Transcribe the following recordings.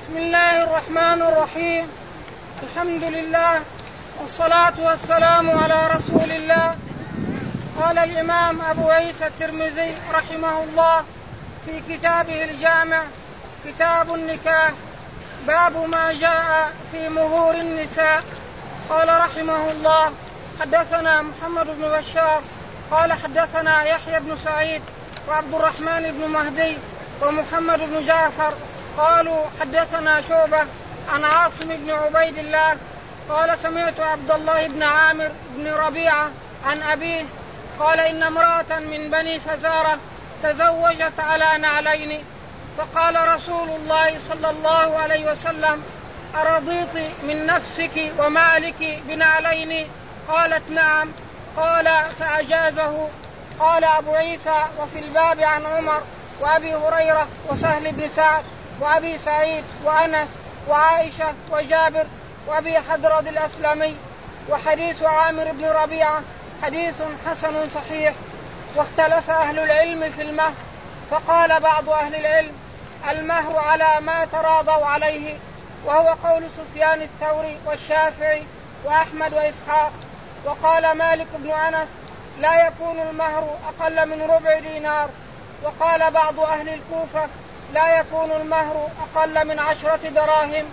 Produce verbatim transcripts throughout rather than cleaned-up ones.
بسم الله الرحمن الرحيم. الحمد لله والصلاة والسلام على رسول الله. قال الإمام أبو عيسى الترمذي رحمه الله في كتابه الجامع كتاب النكاح باب ما جاء في مهور النساء. قال رحمه الله حدثنا محمد بن بشار قال حدثنا يحيى بن سعيد وعبد الرحمن بن مهدي ومحمد بن جعفر قالوا حدثنا شعبة عن عاصم بن عبيد الله قال سمعت عبد الله بن عامر بن ربيعة عن أبيه قال إن امرأة من بني فزارة تزوجت على نعلين فقال رسول الله صلى الله عليه وسلم أرضيت من نفسك ومالك بنعلين؟ قالت نعم. قال فأجازه. قال أبو عيسى وفي الباب عن عمر وأبي هريرة وسهل بن سعد وأبي سعيد وأنس وعائشة وجابر وأبي حضرد الأسلمي. وحديث عامر بن ربيعة حديث حسن صحيح. واختلف أهل العلم في المهر فقال بعض أهل العلم المهر على ما تراضوا عليه وهو قول سفيان الثوري والشافعي وأحمد وإسحاق. وقال مالك بن أنس لا يكون المهر أقل من ربع دينار. وقال بعض أهل الكوفة لا يكون المهر أقل من عشرة دراهم.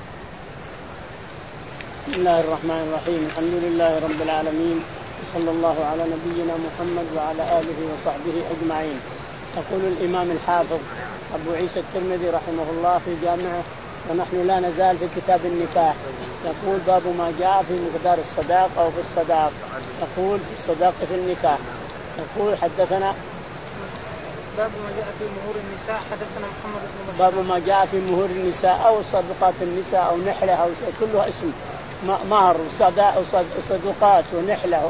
بسم الله الرحمن الرحيم. الحمد لله رب العالمين وصلى الله على نبينا محمد وعلى آله وصحبه أجمعين. يقول الإمام الحافظ أبو عيسى الترمذي رحمه الله في جامعه ونحن لا نزال في كتاب النكاح. يقول باب ما جاء في مقدار الصداق أو في الصداق. يقول في الصداق في النكاح. يقول حدثنا باب ما جاء في مهور النساء حدثنا محمد بن بشار. باب ما جاء في مهور النساء أو صدقات النساء أو نحلة أو كلها اسم مهر وصدقات ونحلة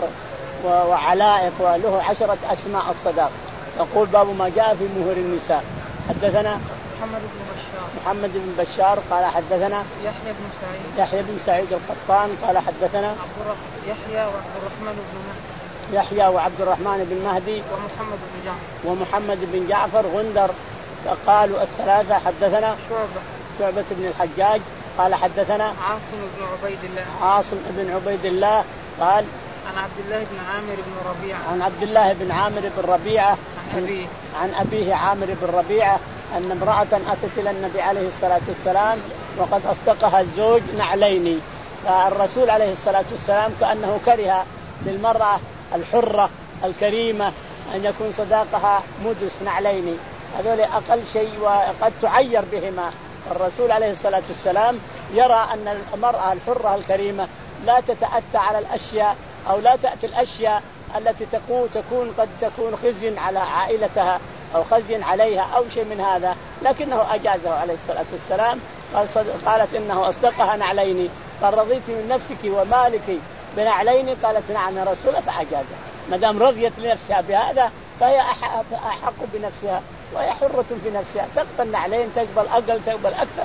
وعلائق وله عشرة أسماء الصداق. يقول باب ما جاء في مهور النساء. حدثنا محمد بن بشار محمد بن بشار قال حدثنا يحيى بن سعيد يحيى بن سعيد القطان قال حدثنا يحيى وعبد الرحمن بن مهدي يحيى وعبد الرحمن بن مهدي ومحمد بن جعفر ومحمد بن جعفر غندر قالوا الثلاثة. حدثنا شعبة شعبة بن الحجاج قال حدثنا عاصم بن عبيد الله عاصم بن عبيد الله قال عن عبد الله بن عامر بن ربيعة عن عبد الله بن عامر بن ربيعة عن أبيه عن أبيه عامر بن ربيعة أن امرأة أتت إلى النبي عليه الصلاة والسلام وقد أصدقها الزوج نعلين. فالرسول عليه الصلاة والسلام كأنه كره للمرأة الحرة الكريمة أن يكون صداقها مدس نعلين، هذول أقل شيء وقد تعير بهما. الرسول عليه الصلاة والسلام يرى أن المرأة الحرة الكريمة لا تتأتى على الأشياء أو لا تأتي الأشياء التي تكون تكون قد تكون خزي على عائلتها أو خزي عليها أو شيء من هذا، لكنه أجازه عليه الصلاة والسلام. قالت إنه أصدقها نعلين. قال رضيت من نفسك ومالك بنعلين؟ قالت نعم يا رسول. فأجازه. ما دام رضيت لنفسها بهذا فهي أحق بنفسها وهي حرة في نفسها، تقبل نعلين تقبل أقل تقبل أكثر،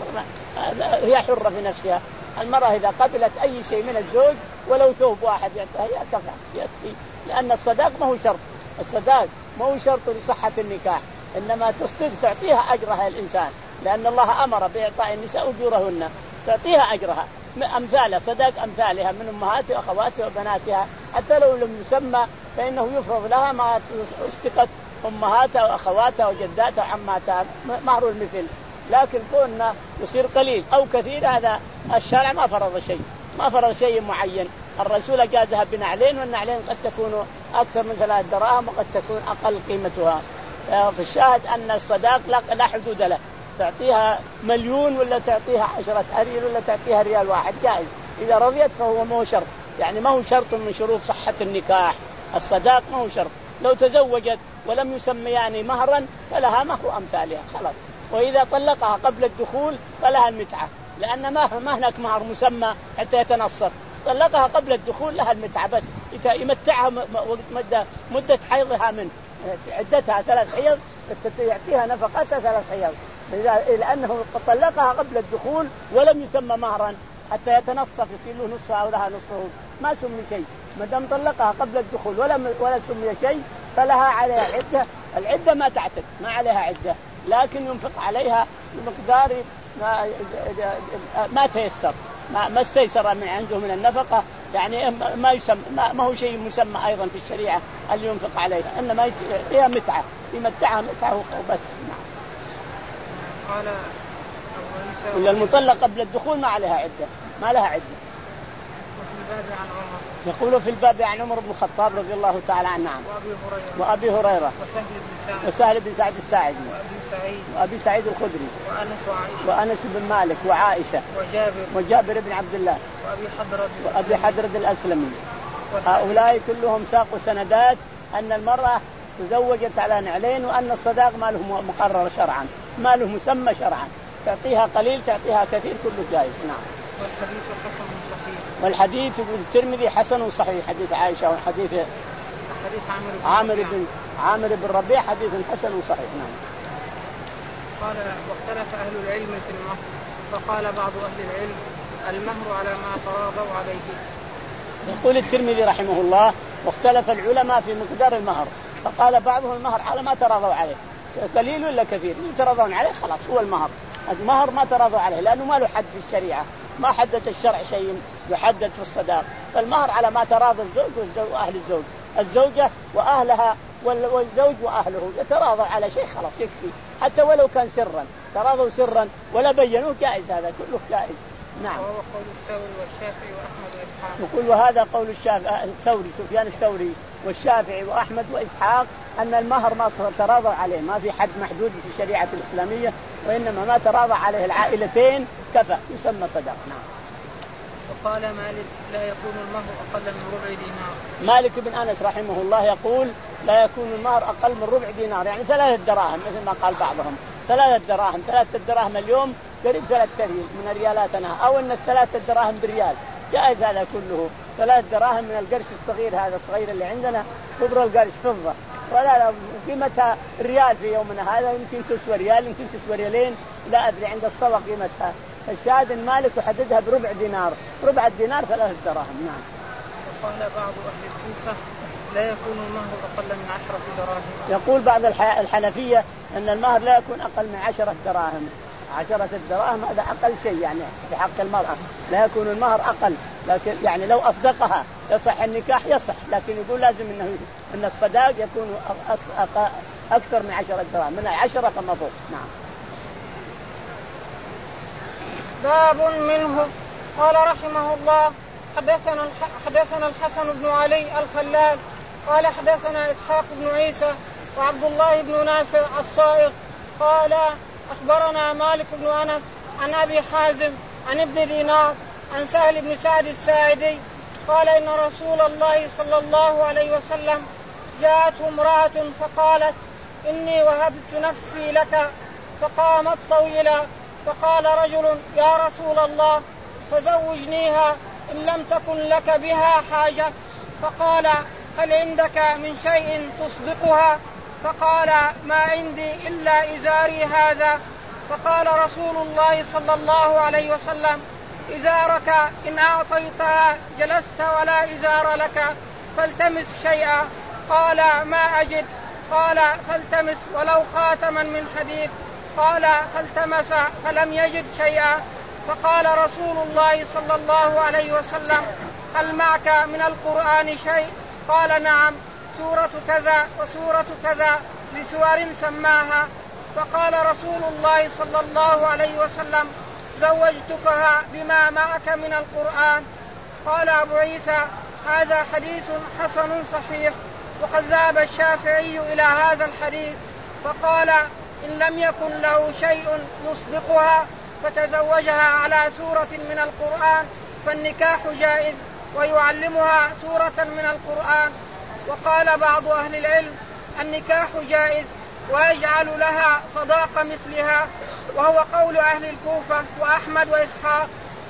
هي حرة في نفسها. المرأة إذا قبلت أي شيء من الزوج ولو ثوب واحد يعطيها كفى يكفي، لأن الصداق ما هو شرط. الصداق ما هو شرط لصحة النكاح، إنما تصدق تعطيها أجرها الإنسان، لأن الله أمر بإعطاء النساء أجورهن، تعطيها أجرها أمثالها صداق أمثالها من أمهاتها وأخواتها وبناتها، حتى لو لم يسمى فإنه يفرض لها ما اشتقت أمهاتها وأخواتها وجداتها وعماتها مهر المثل. لكن كوننا يصير قليل أو كثير هذا الشرع ما فرض شيء، ما فرض شيء معين. الرسول جازها بنعلين، والنعلين قد تكون أكثر من ثلاث دراهم وقد تكون أقل قيمتها. في الشاهد أن الصداق لا حدود له، تعطيها مليون ولا تعطيها عشرة أريال ولا تعطيها ريال واحد جائز إذا رضيت، فهو ما هو شرط، يعني ما هو شرط من شروط صحة النكاح. الصداق ما هو شرط. لو تزوجت ولم يسميان مهرا فلها مهر أمثالها خلاص. وإذا طلقها قبل الدخول فلها المتعة، لأن ما هناك مهر مسمى حتى يتنصر. طلقها قبل الدخول لها المتعة بس، يمتعها مدة مدة حيضها منه، عدتها ثلاث حيض يعطيها نفقتها ثلاث حيض، لأنه طلقها قبل الدخول ولم يسمى مهرا حتى يتنصف يصير له نصفها أو لها نصفه، ما سمي شيء. ما دام طلقها قبل الدخول ولا ولا سمي شيء فلها عليها عدة. العدة ما تعتد، ما عليها عدة، لكن ينفق عليها بمقدار ما, ما تيسر ما, ما استيسر من عنده من النفقة، يعني ما يسمى ما هو شيء مسمى أيضا في الشريعة اللي ينفق عليها، إنما هي متعة يمتعها متعة وبس. قال ولا المطلق قبل الدخول ما عليها عدة ما لها عدة. وفي الباب عن عمر يقول في الباب عن عمر بن الخطاب رضي الله تعالى عنه وأبي هريرة وأبي هريرة وسهل بن سعد وسهل بن سعد الساعدي وأبي سعيد وأبي سعيد الخدري وأنس وعائشة وأنس بن مالك وعائشة وجابر وجابر بن عبد الله وأبي حضرة وأبي حضرة الأسلمي. هؤلاء كلهم ساقوا سندات أن المرأة تزوجت على نعلين، وأن الصداق ما له مقرر شرعا ما له مسمى شرعا، تعطيها قليل تعطيها كثير كله جائز. نعم. والحديث حسن صحيح. والحديث يقول الترمذي حسن صحيح، حديث عائشة وحديث حديث عامر بن عامر بن ربيع حديث حسن صحيح. نعم. قال واختلف أهل العلم في المهر، فقال بعض أهل العلم المهر على ما تراضوا عليه. يقول الترمذي رحمه الله واختلف العلماء في مقدار المهر، فقال بعضهم المهر على ما تراضوا عليه، قليل ولا كثير يتراضون عليه خلاص هو المهر. المهر ما تراضوا عليه لأنه ما له حد في الشريعة، ما حدد الشرع شيء يحدد في الصداق، فالمهر على ما تراضى الزوج والزوج وأهل الزوج، الزوجة وأهلها والزوج وأهله يتراضوا على شيء خلاص يكفي، حتى ولو كان سرا تراضوا سرا ولا بينوه جائز، هذا كله جائز. نعم. وهو قول الثوري والشافعي وأحمد وإسحاق. يقول وهذا قول الشافعي الثوري سفيان الثوري والشافعي وأحمد وإسحاق أن المهر ما تراضى عليه، ما في حد محدود في الشريعة الإسلامية، وإنما ما تراضى عليه العائلتين كفى يسمى صداق. نعم. وقال مالك لا يكون المهر أقل من ربع دينار. مالك بن أنس رحمه الله يقول لا يكون المهر أقل من ربع دينار، يعني ثلاثة دراهم مثل ما قال بعضهم، ثلاثة دراهم ثلاثة دراهم اليوم قريب ثلاثة ريال من ريالاتنا، أو أن الثلاثة دراهم بريال جائز هذا كله. ثلاث دراهم من القرش الصغير هذا الصغير اللي عندنا كبر القرش فضة، ولا لا قيمتها ريال في يومنا هذا، يمكن تسوى ريال يمكن تسوى ريالين لا أدري عند الصوغ قيمتها. الشاهد المالك وحددها بربع دينار، ربع الدينار ثلاث دراهم. نعم. وقال بعض أهل الكوفة لا يكون المهر أقل من عشرة دراهم. يقول بعض الحنفية أن المهر لا يكون أقل من عشرة دراهم، عشرة الدراهم هذا أقل شيء يعني في حق المرأة، لا يكون المهر أقل، لكن يعني لو أصدقها يصح النكاح يصح، لكن يقول لازم إنه إن الصداق يكون أكثر من عشرة دراهم، من عشرة فما فوق. نعم. باب منه. قال رحمه الله حدثنا حدثنا الحسن بن علي الخلال قال حدثنا إسحاق بن عيسى وعبد الله بن نافع الصائغ قال أخبرنا مالك بن أنس عن أبي حازم عن ابن دينار عن سهل بن سعد الساعدي قال إن رسول الله صلى الله عليه وسلم جاءته امرأة فقالت إني وهبت نفسي لك، فقامت طويلا، فقال رجل يا رسول الله فزوجنيها إن لم تكن لك بها حاجة، فقال هل عندك من شيء تصدقها؟ فقال ما عندي إلا إزاري هذا. فقال رسول الله صلى الله عليه وسلم إزارك إن أعطيتها جلست ولا إزار لك، فالتمس شيئا. قال ما أجد. قال فالتمس ولو خاتما من حديد. قال فالتمس فلم يجد شيئا. فقال رسول الله صلى الله عليه وسلم هل معك من القرآن شيء؟ قال نعم، سورة كذا وسورة كذا بسور سماها. فقال رسول الله صلى الله عليه وسلم زوجتكها بما معك من القرآن. قال أبو عيسى هذا حديث حسن صحيح. وقد ذهب الشافعي إلى هذا الحديث فقال إن لم يكن له شيء يصدقها فتزوجها على سورة من القرآن فالنكاح جائز ويعلمها سورة من القرآن. وقال بعض أهل العلم النكاح جائز ويجعل لها صداق مثلها، وهو قول أهل الكوفة وأحمد وإسحاق.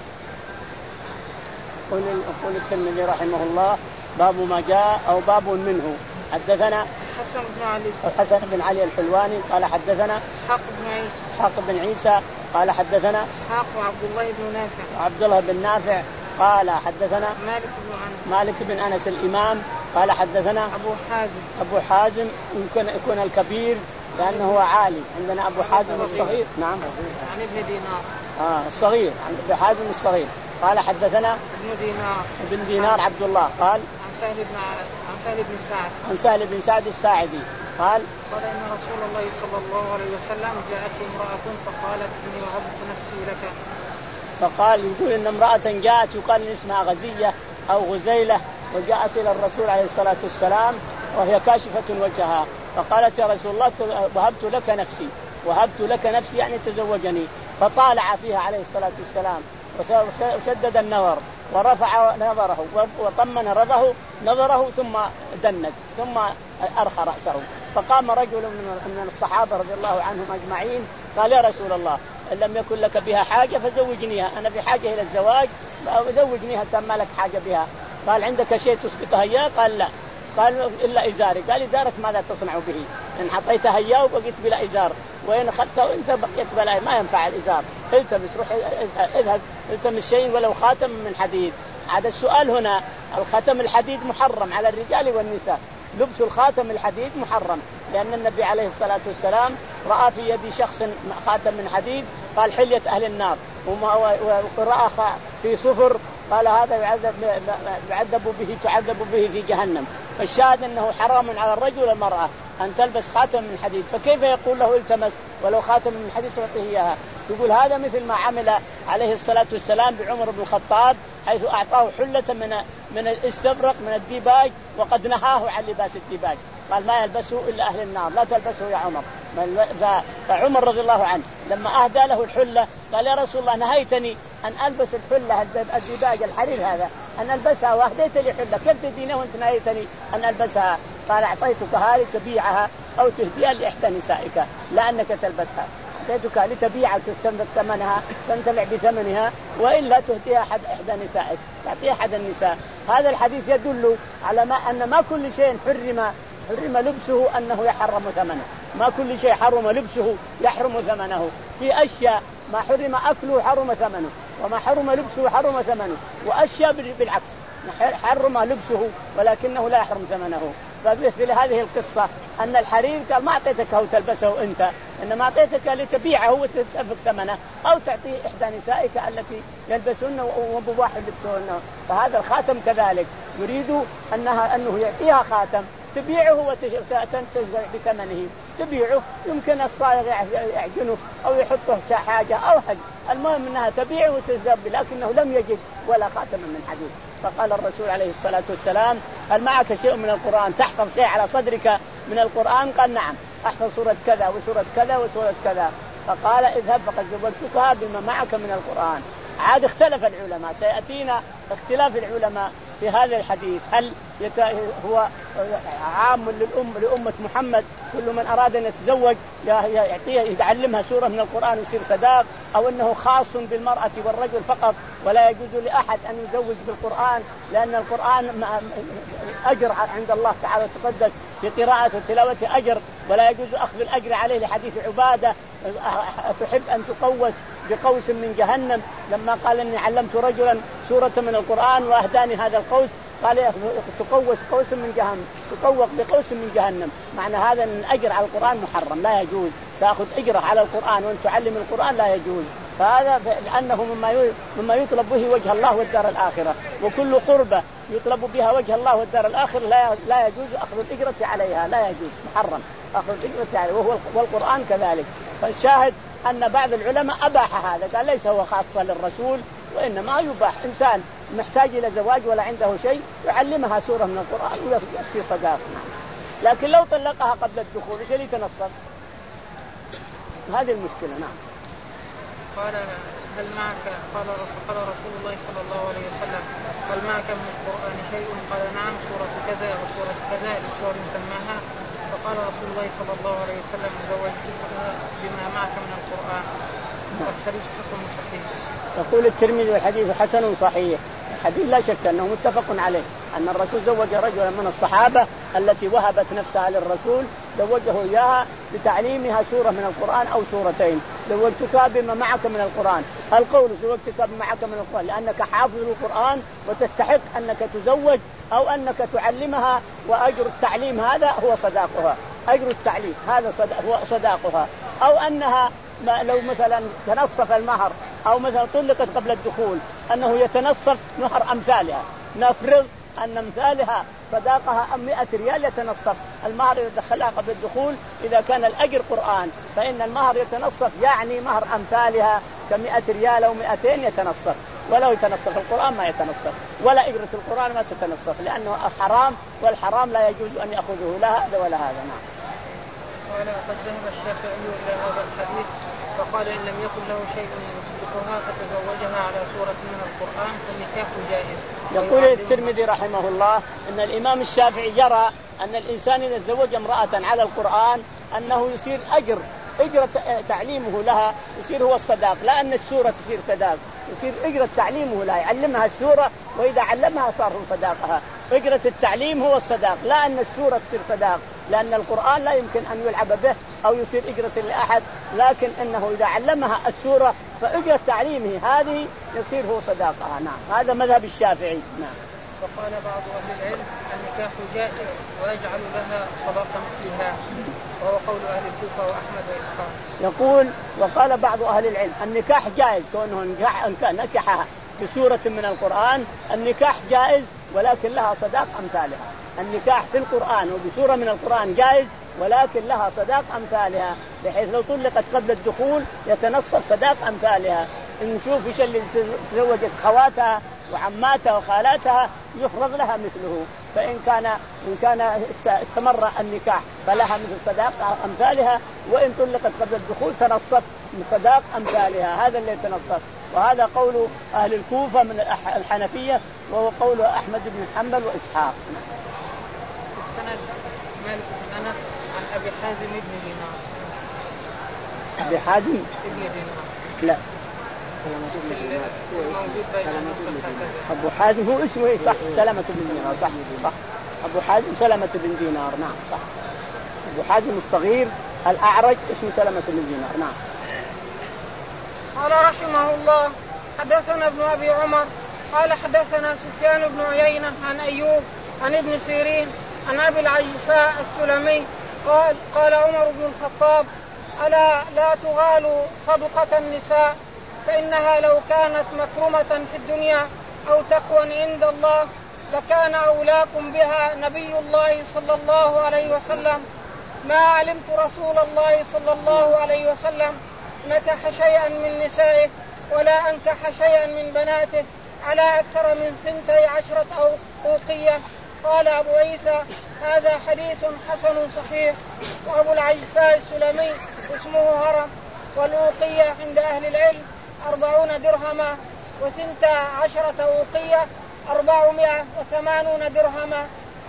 يقول الترمذي رحمه الله باب ما جاء أو باب منه. حدثنا حسن بن علي الحسن بن علي الحلواني قال حدثنا إسحاق بن عيسى إسحاق بن عيسى قال حدثنا إسحاق وعبد الله بن نافع عبد الله بن نافع قال حدثنا مالك بن أنس مالك بن أنس الإمام قال حدثنا أبو حازم أبو حازم يكون, يكون الكبير لأنه هو عالي. عندنا أبو حازم الصغير. نعم. عن ابن دينار. آه الصغير عن أبو حازم الصغير قال حدثنا ابن دينار. ابن دينار عبد الله قال عن سهل بن عن سهل بن سعد. عن سهل بن سعد الساعدي قال قال إن رسول الله صلى الله عليه وسلم جاءته امرأة فقالت إني وهبت نفسي لك. فقال يقول إن امرأة جاءت يقال إن اسمها غزية أو غزيلة وجاءت إلى الرسول عليه الصلاة والسلام وهي كاشفة وجهها فقالت يا رسول الله وهبت لك نفسي وهبت لك نفسي يعني تزوجني. فطالع فيها عليه الصلاة والسلام وشدد النظر ورفع نظره وطمن رضه نظره ثم دند ثم أرخى رأسه. فقام رجل من الصحابة رضي الله عنهم أجمعين قال يا رسول الله إن لم يكن لك بها حاجة فزوجنيها أنا في حاجة إلى الزواج فزوجنيها سمى لك حاجة بها. قال عندك شيء تسقطها إياه؟ قال لا. قال إلا إزاري. قال إزارك ماذا تصنع به إن حطيتها إياه وبقيت بلا إزار وإن أخذته وإنت بقيت بلا ما ينفع الإزار. التمس روح اذهب التمس شيء ولو خاتم من حديد. هذا السؤال هنا الخاتم الحديد محرم على الرجال والنساء. لبس الخاتم الحديد محرم لأن النبي عليه الصلاة والسلام رأى في يد شخص خاتم من حديد قال حلية أهل النار ورأى في صفر قال هذا يعذب يعذب به تعذب به في جهنم. فالشاهد أنه حرام على الرجل والمرأة أن تلبس خاتم من حديد. فكيف يقول له التمس ولو خاتم من حديد تعطيه إياها؟ يقول هذا مثل ما عمل عليه الصلاة والسلام بعمر بن الخطاب حيث أعطاه حلة من من الاستبرق من الديباج وقد نهاه عن لباس الديباج قال ما يلبسه إلا أهل النار لا تلبسه يا عمر. فعمر رضي الله عنه لما أهدى له الحلة قال يا رسول الله نهيتني أن ألبس الحلة الديباج الحرير هذا أن ألبسها وأهديت لي حلة كيف تدينه وأنت نهيتني أن ألبسها؟ قال أعطيتك هذه تبيعها أو تهديها لإحدى نسائك لا أنك تلبسها. أعطيتك لتبيعها تستملك ثمنها تنتفع بثمنها وإلا تهديها أحد إحدى نسائك تعطيها أحد النساء. هذا الحديث يدل على ما أن ما كل شيء حرم حرم لبسه أنه يحرم ثمنه. ما كل شيء حرم لبسه يحرم ثمنه. في أشياء ما حرم أكله حرم ثمنه وما حرم لبسه حرم ثمنه وأشياء بالعكس حرم لبسه ولكنه لا يحرم ثمنه. فمثل هذه القصة أن الحرير قال ما أعطيتك هو تلبسه أنت إنما أعطيتك لتبيعه وتسفك ثمنه أو تعطيه إحدى نسائك التي يلبسون ومباح لبسهن. فهذا الخاتم كذلك يريد أنها أنه يعطيها خاتم تبيعه وتنتزع بثمنه تبيعه يمكن الصائغ يعجنه أو يحطه حاجة أو حاجة المهم أنها تبيعه وتزب لكنه لم يجد ولا خاتم من حديد. فقال الرسول عليه الصلاة والسلام هل معك شيء من القرآن تحفظ شيء على صدرك من القرآن؟ قال نعم أحفظ سورة كذا وسورة كذا وسورة كذا. فقال اذهب فقد زوجتكها بما معك من القرآن. عاد اختلف العلماء سيأتينا اختلاف العلماء في هذا الحديث هل هو عام للأم لأمة محمد كل من أراد أن يتزوج يعطيه يتعلمها سورة من القرآن ويصير صداق أو أنه خاص بالمرأة والرجل فقط ولا يجوز لأحد أن يزوج بالقرآن لأن القرآن أجر عند الله تعالى تقدس في قراءة وتلاوة أجر ولا يجوز أخذ الأجر عليه لحديث عبادة تحب أن تقوس بقوس من جهنم لما قال إني علمت رجلا سورة من القرآن وأهداني هذا القوس قال تقوس قوس من جهنم تقوق بقوس من جهنم. معنى هذا أن الأجر على القرآن محرم لا يجوز تأخذ أجره على القرآن وأن تعلم القرآن لا يجوز. فهذا لأنه مما مما يطلب به وجه الله والدار الآخرة وكل قربة يطلب بها وجه الله والدار الآخرة لا لا يجوز أخذ الأجرة عليها لا يجوز محرم أخذ الأجرة عليها وهو والقرآن كذلك. فالشاهد أن بعض العلماء أباح هذا قال ليس هو خاصة للرسول وإنما يباح إنسان محتاج إلى زواج ولا عنده شيء يعلمها سورة من القرآن ويكفي صداق. لكن لو طلقها قبل الدخول إيش اللي يتنصر؟ هذه المشكلة. نعم. قال هل معك قال قال رسول الله صلى الله عليه وسلم هل معك من القرآن شيء؟ قال نعم سورة كذا وسورة كذا سورة سماها. فقال رسول الله صلى الله عليه وسلم زوجتك بما معك من القرآن. والحديث حسن صحيح. يقول الترمذي والحديث حسن صحيح. الحديث لا شك أنه متفق عليه أن الرسول زوج رجلا من الصحابة التي وهبت نفسها للرسول زوجه إياها بتعليمها سورة من القرآن أو سورتين. زوجتك بما معك من القرآن. القول زوجتك بما معك من القرآن لأنك حافظ القرآن وتستحق أنك تزوج أو أنك تعلمها وأجر التعليم هذا هو صداقها أجر التعليم هذا هو صداقها، أو أنها لو مثلا تنصف المهر أو مثلا طلقت قبل الدخول أنه يتنصف مهر أمثالها. نفرض أن أمثالها صداقها مئة ريال يتنصف المهر إذا دخلها قبل الدخول، إذا كان الأجر قرآن فإن المهر يتنصف، يعني مهر أمثالها كمئة ريال أو مئتين يتنصف، ولو يتنصف القرآن ما يتنصف، ولا إجرة القرآن ما تتنصف، لأنه حرام، والحرام لا يجوز أن يأخذه لا هذا ولا هذا. نعم. قال قد ذهب الشافعي إلى هذا الحديث فقال إن لم يكن له شيء يصدقها فتزوجها على سورة من القرآن فالنكاح جائز. يقول الترمذي رحمه الله أن الإمام الشافعي يرى أن الإنسان إذا تزوج امرأة على القرآن أنه يصير أجر أجرة تعليمه لها يصير هو الصداق، لا أن السورة تصير صداق، يصير أجرة تعليمه لها، يعلمها السورة وإذا علمها صار هو صداقها. أجرة التعليم هو الصداق، لا أن السورة تصير صداق، لأن القرآن لا يمكن أن يلعب به أو يصير أجرة لأحد، لكن إنه إذا علمها السورة فأجرة تعليمه هذه يصير هو صداقها. نعم، هذا مذهب الشافعي. نعم. وقال بعض أهل العلم النكاح جائز ويجعل لها صداقة مثلها، وهو قول أهل الكوفة وأحمد وإسحاق. يقول وقال بعض أهل العلم النكاح جائز، كونه نكحها بسورة من القرآن النكاح جائز، ولكن لها صداق أمثالها. النكاح في القرآن وبسورة من القرآن جائز، ولكن لها صداق أمثالها، بحيث لو طلقت قبل الدخول يتنصف صداق أمثالها. نشوف إيش اللي تزوجت خواتها وعماتها وخالاتها يفرض لها مثله، فإن كان إن كان استمر النكاح فلها مثل صداق أمثالها، وإن طلقت قبل الدخول تنصف من صداق أمثالها. هذا اللي يتنصف، وهذا قول أهل الكوفة من الحنفية، وهو قول أحمد بن حنبل وإسحاق. السند مالك بن أنس عن أبي حازم بن دينار. أبي حازم ابن دينار؟ لا، أبو حازم هو اسمه صح، سلمة بن دينار. صح صح، أبو حازم سلمة بن دينار. نعم صح، أبو حازم الصغير الأعرج اسمه سلمة بن دينار. نعم. قال رحمه الله حدثنا ابن أبي عمر قال حدثنا سفيان بن عيينة عن أيوب عن ابن سيرين عن أبي العجفاء السلمي قال قال عمر بن الخطاب ألا لا تغالوا صدقة النساء فإنها لو كانت مكرمة في الدنيا أو تقوى عند الله لكان أولاكم بها نبي الله صلى الله عليه وسلم. ما علمت رسول الله صلى الله عليه وسلم نكح شيئا من نسائه ولا أنكح شيئا من بناته على أكثر من سنتي عشرة أوقية. قال أبو عيسى هذا حديث حسن صحيح. وأبو العجفاء السلمي اسمه هرم، والأوقية عند أهل العلم أربعون درهما، وثنتا عشرة أوقية أربعمائة وثمانون درهما.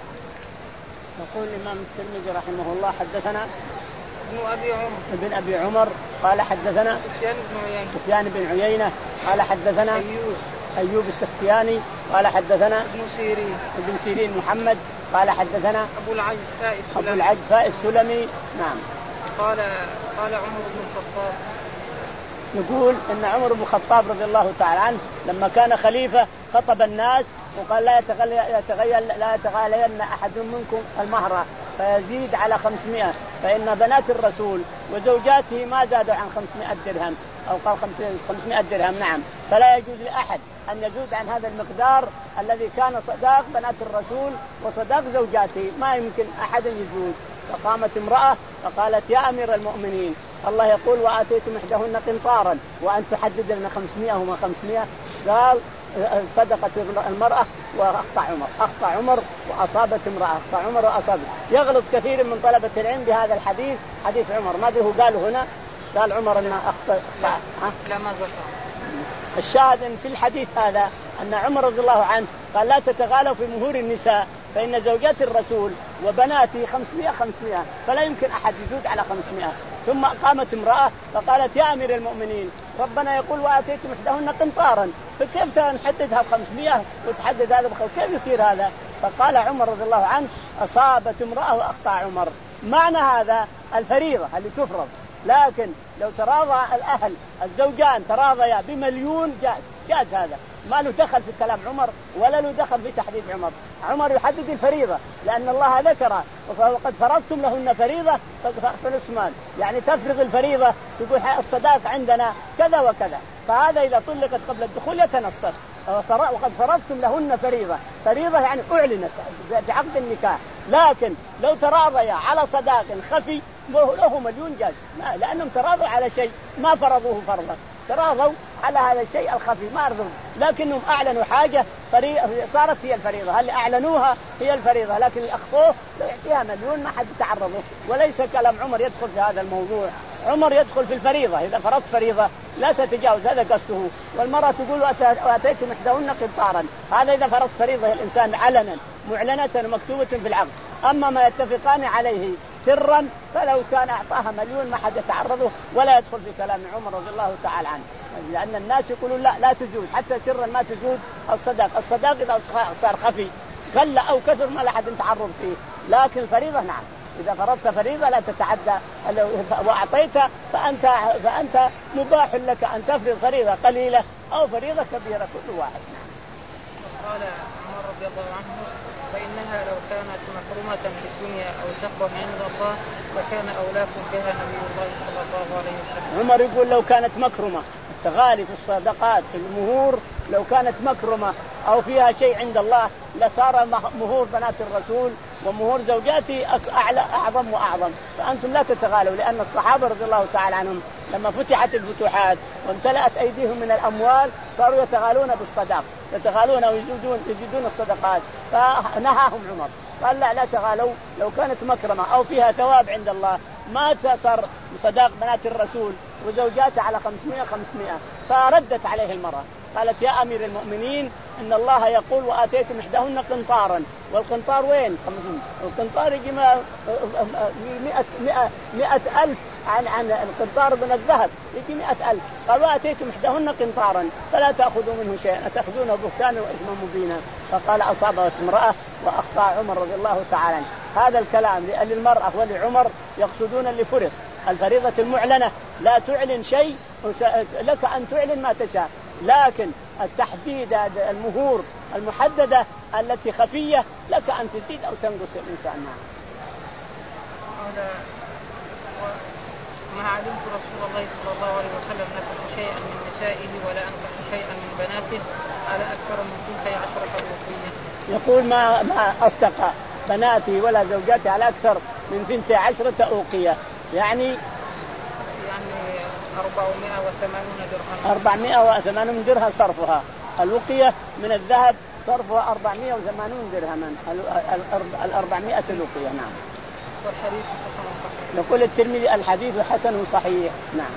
يقول الإمام الترمذي رحمه الله حدثنا ابن أبي عمر ابن أبي عمر قال حدثنا سفيان بن عيينة سفيان بن عيينة قال حدثنا أيوب أيوب السختياني قال حدثنا ابن سيرين ابن سيرين محمد قال حدثنا أبو العجفاء السلمي أبو العجفاء السلمي. نعم. قال قال عمر بن الخطاب يقول ان عمر بن الخطاب رضي الله تعالى عنه لما كان خليفة خطب الناس وقال لا يتغير لا يتغالين أحد منكم المهر فيزيد على خمسمائة، فإن بنات الرسول وزوجاته ما زادوا عن خمسمائة درهم، أو قال خمسمائة درهم. نعم، فلا يجوز لأحد أن يزود عن هذا المقدار الذي كان صداق بنات الرسول وصداق زوجاته، ما يمكن أحد يزود. فقامت امرأة فقالت يا أمير المؤمنين الله يقول وآتيتم إحداهن قنطارا وأن تحدد لنا خمسمائة وما خمسمائة. قال صدقت المرأة وأخطأ عمر أخطأ عمر وأصابت امرأة أخطأ عمر وأصابت. يغلط كثير من طلبة العلم بهذا الحديث، حديث عمر ما هو قاله هنا، قال عمر أنه أخطأ. لا, لا ما ذكر. الشاهد في الحديث هذا أن عمر رضي الله عنه قال لا تتغالوا في مهور النساء فإن زوجات الرسول وبناتي خمسمائة خمسمائة، فلا يمكن أحد يزود على خمسمائة. ثم قامت امرأة فقالت يا أمير المؤمنين ربنا يقول وآتيتم إحداهن قنطارا، فكيف نحددها بخمسمائة وتحدد هذا بخمسمائة؟ كيف يصير هذا؟ فقال عمر رضي الله عنه أصابت امرأة وأخطأ عمر. معنى هذا الفريضة اللي تفرض، لكن لو تراضى الأهل الزوجان تراضيا بمليون جاز جاز هذا، ما له دخل في كلام عمر ولا له دخل في تحديد عمر. عمر يحدد الفريضة لأن الله ذكر وقد فرضتم لهن فريضة فنصف، يعني تفرض الفريضة تقول الصداق عندنا كذا وكذا، فهذا إذا طلقت قبل الدخول يتنصف. وقد فرضتم لهن فريضة، فريضة يعني أعلنت بعقد النكاح. لكن لو تراضيا على صداق خفي له مليون جاز، لأنهم تراضوا على شيء ما فرضوه فرضا، تراضوا على هذا الشيء الخفي ما أرضوا، لكنهم أعلنوا حاجة صارت هي الفريضة. هل أعلنوها هي الفريضة، لكن الأخوه لو يعطيها مليون ما حد تعرضه. وليس كلام عمر يدخل في هذا الموضوع، عمر يدخل في الفريضة. إذا فرضت فريضة لا تتجاوز، هذا قصده. والمرأة تقول وأتيتم إحداهن قنطارا، هذا إذا فرضت فريضة الإنسان علنا معلنة مكتوبة في العقد. أما ما يتفقان عليه سرا فلو كان أعطاها مليون ما حد يتعرضه ولا يدخل في كلام عمر رضي الله تعالى عنه، لأن الناس يقولون لا لا تجوز حتى سرا ما تجوز الصداق. الصداق إذا صار خفي قل أو كثر ما لحد تعرض فيه، لكن الفريضة نعم إذا فرضت فريضة لا تتعدى وأعطيت فأنت فأنت مباح لك أن تفرض فريضة قليلة أو فريضة كبيرة كل واحد. قال عمر رضي الله عنه فإنها لو كانت محرومة في الدنيا أو تقوى عند الله لكان أولاكم بها نبي الله صلى الله عليه وسلم. عمر يقول لو كانت مكرمة، التغالي في الصدقات في المهور لو كانت مكرمة أو فيها شيء عند الله لصار مهور بنات الرسول ومهور زوجاتي أعلى أعظم وأعظم. فأنتم لا تتغالوا، لأن الصحابة رضي الله تعالى عنهم لما فتحت الفتوحات وامتلأت أيديهم من الأموال صاروا يتغالون بالصدق، يتغالون ويزيدون يزيدون الصدقات. فنهاهم عمر قال لا لا تغالوا، لو كانت مكرمة أو فيها ثواب عند الله ما تصر صداق بنات الرسول وزوجاته على خمسمائة خمسمائة. فردت عليه المرأة قالت يا أمير المؤمنين إن الله يقول وآتيتم إحداهن قنطارا، والقنطار وين؟ القنطار يجي مئة مئة مئة ألف عن عن القنطار من الذهب يجي مئة ألف. قال وآتيتم إحداهن قنطارا فلا تأخذوا منه شيئا أتأخذونه بهتانا وإثما مبينا. فقال أصابت امرأة وأخطأ عمر رضي الله تعالى عنه. هذا الكلام للمرأة ولعمر يقصدون اللي فرض الفريضة المعلنة، لا تعلن شيء لك أن تعلن ما تشاء، لكن التحديد المهور المحددة التي خفية لك أن تزيد أو تنقص الإنسان. هذا ما علمت رسول الله صلى الله عليه وسلم نكح شيئا من نسائه ولا أنكح شيئا من بناته على أكثر من ثنتي عشرة أوقية. يقول ما ما أصدق بناتي ولا زوجاتي على أكثر من ثنتي عشرة أوقية، يعني يعني أربعمائة وثمانون درهم. أربعمائة وثمانون درهم صرفها، الوقية من الذهب صرفها أربعمائة وثمانون درهما، الأربعمائة الوقية. نعم. والحديث حسن صحيح. يقول الترمذي الحديث حسن صحيح. نعم.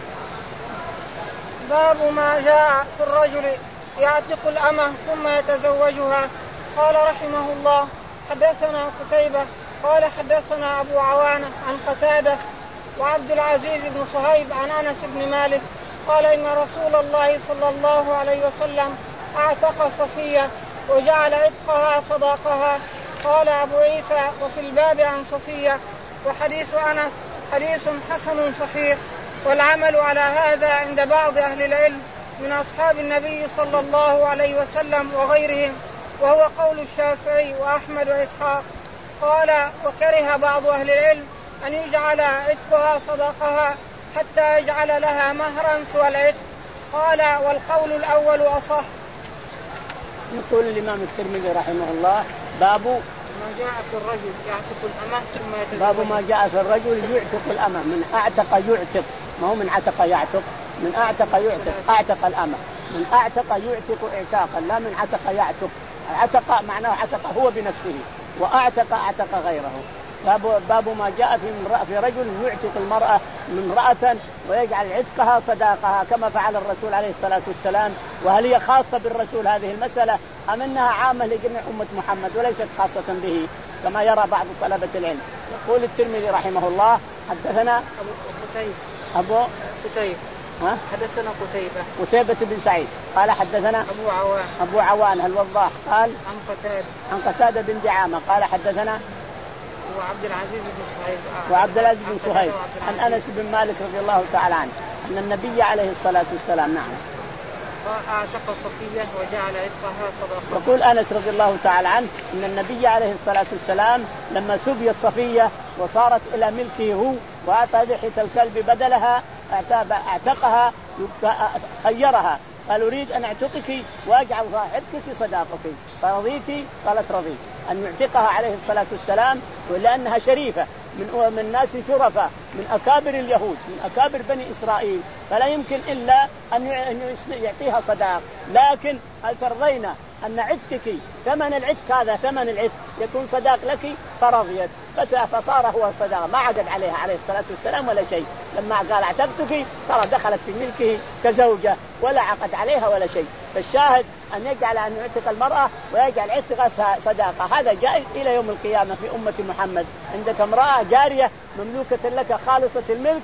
باب ما جاء في الرجل يعتق الأمة ثم يتزوجها. قال رحمه الله حدثنا قتيبة قال حدثنا أبو عوانة عن قتادة وعبد العزيز بن صهيب عن أنس بن مالك قال إن رسول الله صلى الله عليه وسلم اعتق صفية وجعل عتقها صداقها. قال أبو عيسى وفي الباب عن صفية وحديث أنس حديث حسن صحيح، والعمل على هذا عند بعض أهل العلم من أصحاب النبي صلى الله عليه وسلم وغيرهم، وهو قول الشافعي وأحمد وإسحاق. قال وكره بعض أهل العلم أن يجعل عتقها صداقها حتى يجعل لها مهرا سوى العتق. قال والقول الأول أصح. يقول الإمام الترمذي رحمه الله باب ما جاء في الرجل يعتق الأمة ثم يتزوج. باب ما جاء في الرجل يعتق الأمة، من أعتق يعتق، ما هو من عتق يعتق، من أعتق يعتق، أعتق الأمة، من أعتق يعتق اعتاقا لا من عتق يعتق. عتق معناه عتق هو بنفسه، وأعتق أعتق غيره. باب, باب ما جاء في, في رجل يعتق المرأة من امرأة ويجعل عتقها صداقها كما فعل الرسول عليه الصلاة والسلام. وهل هي خاصة بالرسول هذه المسألة أم أنها عامة لجميع أمة محمد وليست خاصة به كما يرى بعض طلبة العلم؟ يقول الترمذي رحمه الله حدثنا أبو قتيبة أبو قتيبة ها؟ حدثنا قتيبة قتيبة بن سعيد قال حدثنا أبو عوان أبو عوان الوضاح قال عن قتادة عن قتادة بن دعامة قال حدثنا وعبد العزيز بن صهيب وعبد العزيز بن صهيب عن أنس بن مالك رضي الله تعالى عنه أن النبي عليه الصلاة والسلام نعم أعتق صفية وجعل عتقها صدقة. يقول أنس رضي الله تعالى عنه أن النبي عليه الصلاة والسلام لما سبيت صفية وصارت إلى ملكه هو وأعطى ضحية الكلب بدلها اعتقها خيرها قال أريد أن أعتقك وأجعل عتقك صداقك فرضيتي؟ قالت رضيت أن يعتقها عليه الصلاة والسلام ولأنها شريفة من من ناس شرفاء من أكابر اليهود من أكابر بني إسرائيل فلا يمكن إلا أن يعطيها صداق. لكن هل ترضين أن عتقك ثمن العتق هذا ثمن العتق يكون صداق لك؟ فرضيت فصار هو الصداق ما عقد عليها عليه الصلاة والسلام ولا شيء. لما قال اعتقتك ترى دخلت في ملكه كزوجة ولا عقد عليها ولا شيء. فالشاهد أن يجعل أن يعتق المرأة ويجعل عتقها صداقة هذا جائز إلى يوم القيامة في أمة محمد. عندك امرأة جارية مملوكة لك خالصة الملك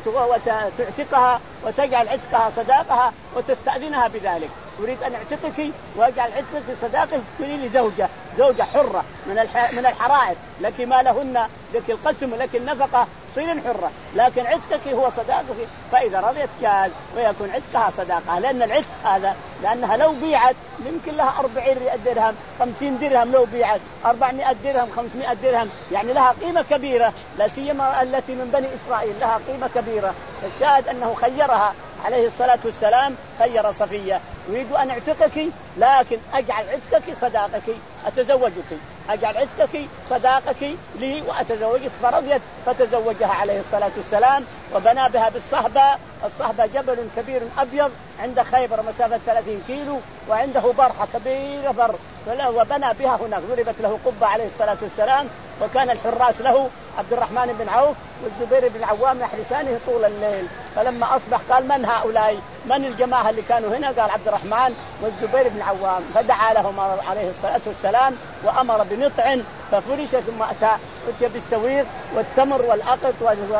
وتعتقها وتجعل عتقها صداقها وتستأذنها بذلك أريد أن أعتقك وأجعل عتقك صداقك تكوني لي زوجة زوجة حرة من من الحرائر لك ما لهن لك القسم لك النفقة صير حرة لكن عتقك هو صداقك فإذا رضيت جاز ويكون عتقها صداقة. لأن العتق هذا لأنها لو بيعت يمكن لها أربعين درهم خمسين درهم لو بيعت أربعمائة درهم خمسمائة درهم يعني لها قيمة كبيرة لا سيما التي من بني إسرائيل لها قيمة كبيرة. الشاهد أنه خيرها عليه الصلاة والسلام خير صفية أريد أن أعتقك لكن أجعل عتقك صداقك أتزوجك أجعل عتقك صداقك لي وأتزوجك فرضيت فتزوجها عليه الصلاة والسلام وبنى بها بالصهبة. الصهبة جبل كبير أبيض عند خيبر مسافة ثلاثين كيلو وعنده برحة كبيرة بر وبنى بها هناك ضربت له قبة عليه الصلاة والسلام وكان الحراس له عبد الرحمن بن عوف والزبير بن العوام يحرسانه طول الليل. فلما أصبح قال من هؤلاء من الجماعة اللي كانوا هنا؟ قال عبد الرحمن والزبير بن العوام. فدعا لهم عليه الصلاة والسلام وأمر بنطع ففرش ثم أتى أتي بالسويق والتمر والأقط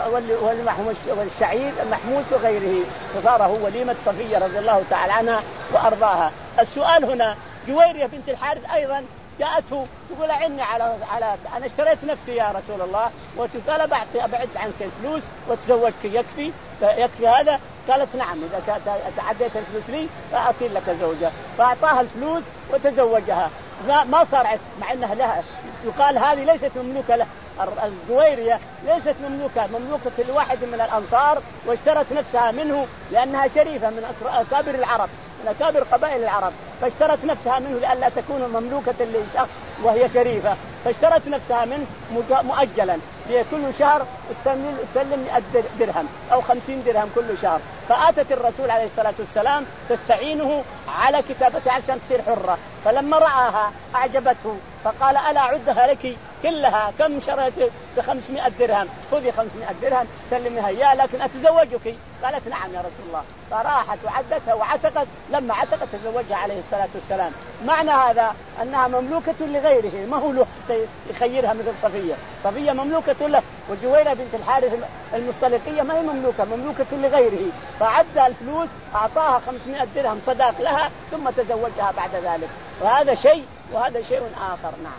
والشعير المحموس وغيره فصار هو وليمة صفية رضي الله تعالى عنها وأرضاها. السؤال هنا جويرية بنت الحارث أيضا جاءته تقول أعني على على أنا اشتريت نفسي يا رسول الله وتقال بعطي أبعد عنك الفلوس وتزوجك يكفي يكفي هذا؟ قالت نعم إذا تعديت الفلوس لي فأصير لك زوجة. فأعطاها الفلوس وتزوجها ما صارت مع أنها لها يقال هذه ليست مملوكة له. الجويرية ليست مملوكة مملوكة لواحد من الأنصار واشترت نفسها منه لأنها شريفة من أكابر العرب من أكابر قبائل العرب فاشترت نفسها منه لألا تكون مملوكة لشخص وهي شريفة فاشترت نفسها منه مؤجلا لكل شهر تسلم درهم أو خمسين درهم كل شهر. فآتت الرسول عليه الصلاة والسلام تستعينه على كتابتها عشان تصير حرة. فلما رآها أعجبته فقال ألا أعدها لك كلها كم شريت بخمسمائة درهم خذي خمسمائة درهم سلميها إياه لكن أتزوجك؟ قالت نعم يا رسول الله. فراحت وعدتها وعتقت لما عتقت تزوجها عليه الصلاة والسلام. معنى هذا أنها مملوكة لغيره ما هو له يخيرها مثل صفية. صفية مملوكة له وجويرة بنت الحارث المصطلقية ما هي مملوكة مملوكة لغيره فعدها الفلوس أعطاها خمسمائة درهم صداق لها ثم تزوجها بعد ذلك. وهذا شيء وهذا شيء آخر. نعم.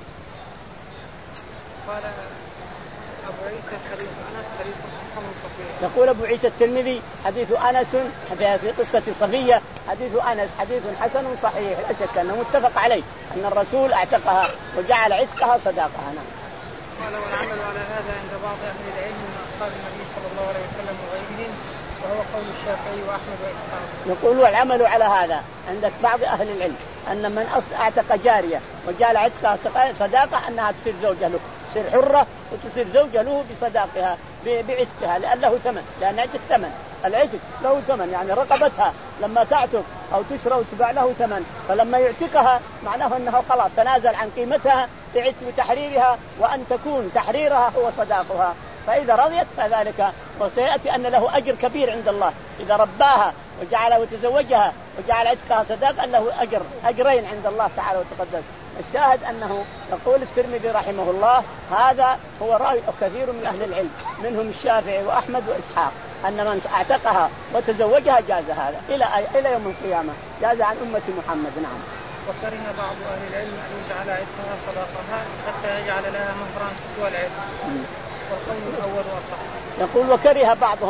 قال أبو عيسى حديث أنس حديث حسن صفية. يقول أبو عيسى الترمذي حديث أنس في قصة صفية حديث أنس حديث حسن صحيح لا شك أنه متفق عليه أن الرسول اعتقها وجعل عتقها صداقها. نعم. قال والعمل على هذا عند بعض أهل العلم من أصحاب النبي صلى الله عليه وسلم وغيرهم وهو قول الشافعي وأحمد وإسحاق. يقول والعمل على هذا عندك بعض أهل العلم أن من أصل اعتق جارية وجعل عتقها صداقة أنها تصير زوجة له تصير حرة وتصير زوجة له بصداقها بعتقها لأن له ثمن لأن عتق ثمن العتق له ثمن يعني رقبتها لما تعتق أو تشرى وتباع له ثمن فلما يعتقها معناه أنه خلاص تنازل عن قيمتها بتحريرها وأن تكون تحريرها هو صداقها. فإذا رضيت فذلك وسيأتي أن له أجر كبير عند الله إذا رباها وجعل وتزوجها وجعل عتقها صداقا له أجر أجرين عند الله تعالى وتقدس. الشاهد أنه يقول الترمذي رحمه الله هذا هو رأي كثير من أهل العلم منهم الشافعي وأحمد وإسحاق أن من اعتقها وتزوجها جاز هذا إلى إلى يوم القيامة جاز عن أمة محمد. نعم. وكره بعض أهل العلم أن يجعل عتقها صداقها حتى يجعل لها مهرا سوى العتق والقول الأول وصح. يقول وكره بعضهم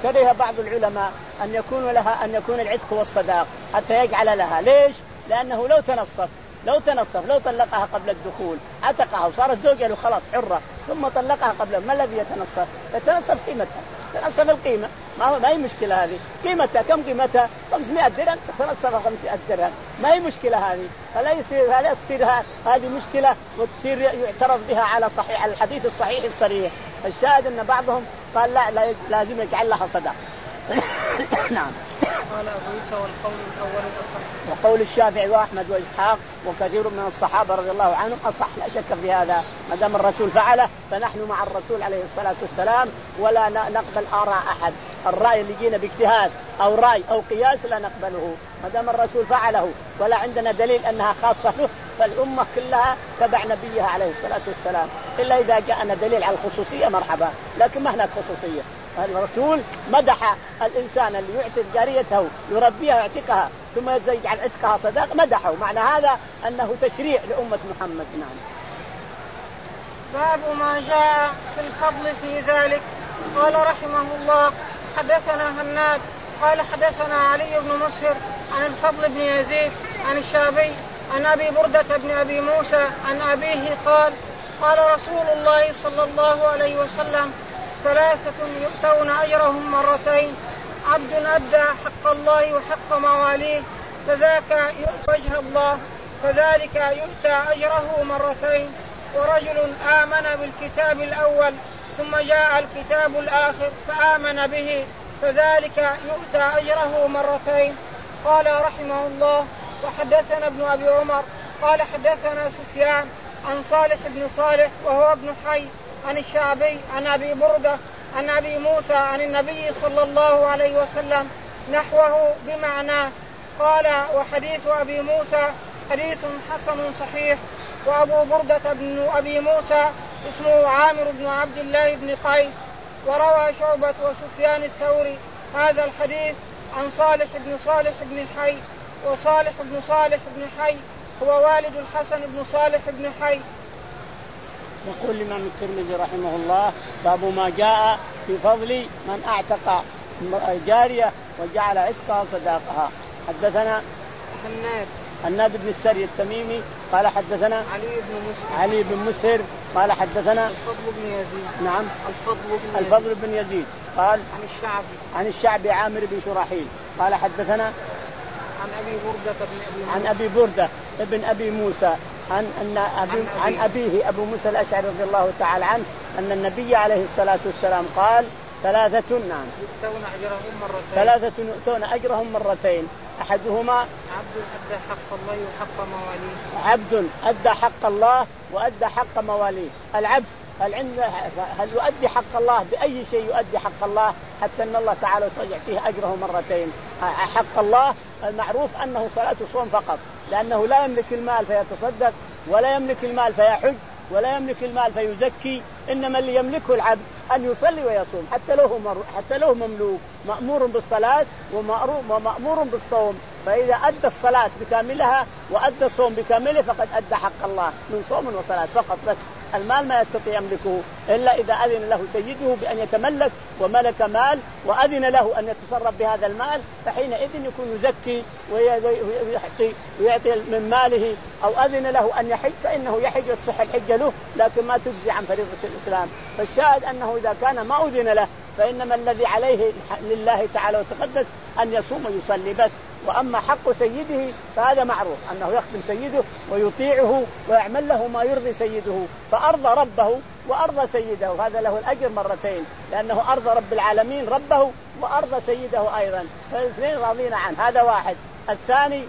كره بعض العلماء أن يكون لها أن يكون العتق والصداق حتى يجعل لها. ليش؟ لأنه لو تنصف لو تنصف لو طلقها قبل الدخول عتقها وصارت زوجة له خلاص حرة، ثم طلقها قبل، ما الذي يتنصف؟ يتنصف قيمتها، تنصف القيمة، ما ما هي مشكلة هذه. قيمتها كم؟ قيمتها خمسمائة درهم، تنصف خمسمائة درهم، ما هي مشكلة هذه. فلا يصير لا تصير هذه مشكلة وتصير يعترض بها على صحيح الحديث الصحيح الصريح. الشاهد أن بعضهم قال لا, لا لازم يجعل لها صداق. نعم. قال أبو عيسى والقول الأول الأصح. وقول الشافعي وأحمد وإسحاق وكثير من الصحابة رضي الله عنهم أصح، لا شك في هذا. ما دام الرسول فعله فنحن مع الرسول عليه الصلاة والسلام، ولا نقبل آراء أحد. الرأي اللي جينا باجتهاد أو رأي أو قياس لا نقبله. ما دام الرسول فعله ولا عندنا دليل أنها خاصة له، فالأمة كلها تبع نبيها عليه الصلاة والسلام، إلا إذا جاءنا دليل على الخصوصية مرحبا، لكن ما هناك خصوصية. الرسول مدح الإنسان اللي يعتق جاريته يربيها ويعتقها ثم يجعل عتقها صداق، مدحه. معنى هذا أنه تشريع لأمة محمد. نعم. باب ما جاء في الفضل في ذلك. قال رحمه الله حدثنا هناد قال حدثنا علي بن مسهر عن الفضل بن يزيد عن الشعبي عن أبي بردة بن أبي موسى عن أبيه قال قال رسول الله صلى الله عليه وسلم ثلاثة يؤتون أجرهم مرتين: عبد أدى حق الله وحق مواليه فذاك يؤتى وجه الله فذلك يؤتى أجره مرتين، ورجل آمن بالكتاب الأول ثم جاء الكتاب الآخر فآمن به فذلك يؤتى أجره مرتين. قال رحمه الله وحدثنا ابن أبي عمر قال حدثنا سفيان عن صالح بن صالح وهو ابن حي عن الشعبي عن أبي بردة عن أبي موسى عن النبي صلى الله عليه وسلم نحوه بمعناه. قال وحديث أبي موسى حديث حسن صحيح. وأبو بردة بن أبي موسى اسمه عامر بن عبد الله بن قيس. وروى شعبة وسفيان الثوري هذا الحديث عن صالح بن صالح بن حي، وصالح بن صالح بن حي هو والد الحسن بن صالح بن حي. يقول الإمام الترمذي رحمه الله باب ما جاء في فضل من أعتق جارية وجعل عتقها صداقها. حدثنا هناد هناد بن السري التميمي قال حدثنا علي بن مسهر علي بن مسهر قال حدثنا الفضل بن يزيد نعم الفضل بن الفضل يزيد بن يزيد قال عن الشعبي عن الشعبي عامر بن شراحيل قال حدثنا عن أبي بردة بن أبي عن أبي بردة ابن أبي موسى عن أن أبي عن أبيه أبو موسى الأشعري رضي الله تعالى عنه أن النبي عليه الصلاة والسلام قال ثلاثة نعم يؤتون أجرهم مرتين ثلاثة يؤتون أجرهم مرتين أحدهما عبد أدى حق الله وحق مواليه عبد أدى حق الله وأدى حق مواليه. العبد هل عند هل يؤدي حق الله بأي شيء يؤدي حق الله حتى أن الله تعالى يعطيه أجره مرتين. حق الله المعروف أنه صلاة وصوم فقط، لأنه لا يملك المال فيتصدق ولا يملك المال فيحج ولا يملك المال فيزكي، إنما اللي يملكه العبد أن يصلي ويصوم حتى له مر... حتى له مملوك مأمور بالصلاة ومأمور بالصوم. فإذا أدى الصلاة بكاملها وأدى الصوم بكامله فقد أدى حق الله من صوم وصلاة فقط. بس المال ما يستطيع يملكه إلا إذا أذن له سيده بأن يتملك وملك مال وأذن له أن يتصرف بهذا المال، فحينئذ يكون يزكي ويعطي ويعطي من ماله، أو أذن له أن يحج فإنه يحج وتصح الحج له، لكن ما تجزي عن فريضة الإسلام. فالشاهد أنه إذا كان ما أذن له فإنما الذي عليه لله تعالى وتقدس أن يصوم ويصلي بس. وأما حق سيده فهذا معروف أنه يخدم سيده ويطيعه ويعمل له ما يرضي سيده، فأرضى ربه وأرضى سيده، هذا له الأجر مرتين، لأنه أرضى رب العالمين ربه وأرضى سيده أيضا، فالاثنين راضين عنه. هذا واحد. الثاني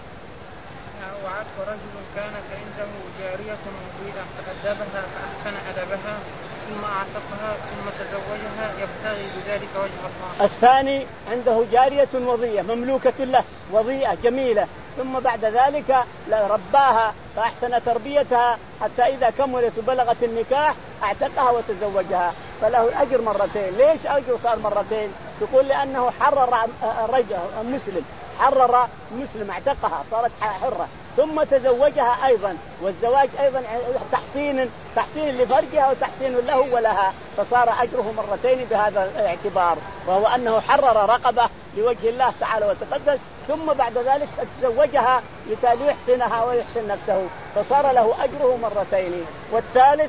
وعد ورجل كانت عنده جارية مضيئة فأدبها فأحسن أدبها ثم أعتقها ثم تزوجها يبتغي بذلك وجه الله. الثاني عنده جارية وضيئة مملوكة له وضيئة جميلة، ثم بعد ذلك رباها فأحسن تربيتها حتى إذا كملت وبلغت النكاح اعتقها وتزوجها، فله الأجر مرتين. ليش أجر صار مرتين؟ تقول لأنه حرر رجل مسلم حرر مسلم اعتقها صارت حرة، ثم تزوجها أيضا، والزواج أيضا تحسين تحسين لفرجها وتحسين له ولها، فصار أجره مرتين بهذا الاعتبار، وهو أنه حرر رقبة لوجه الله تعالى وتقدس، ثم بعد ذلك تزوجها ليحسنها ويحسن نفسه، فصار له أجره مرتين. والثالث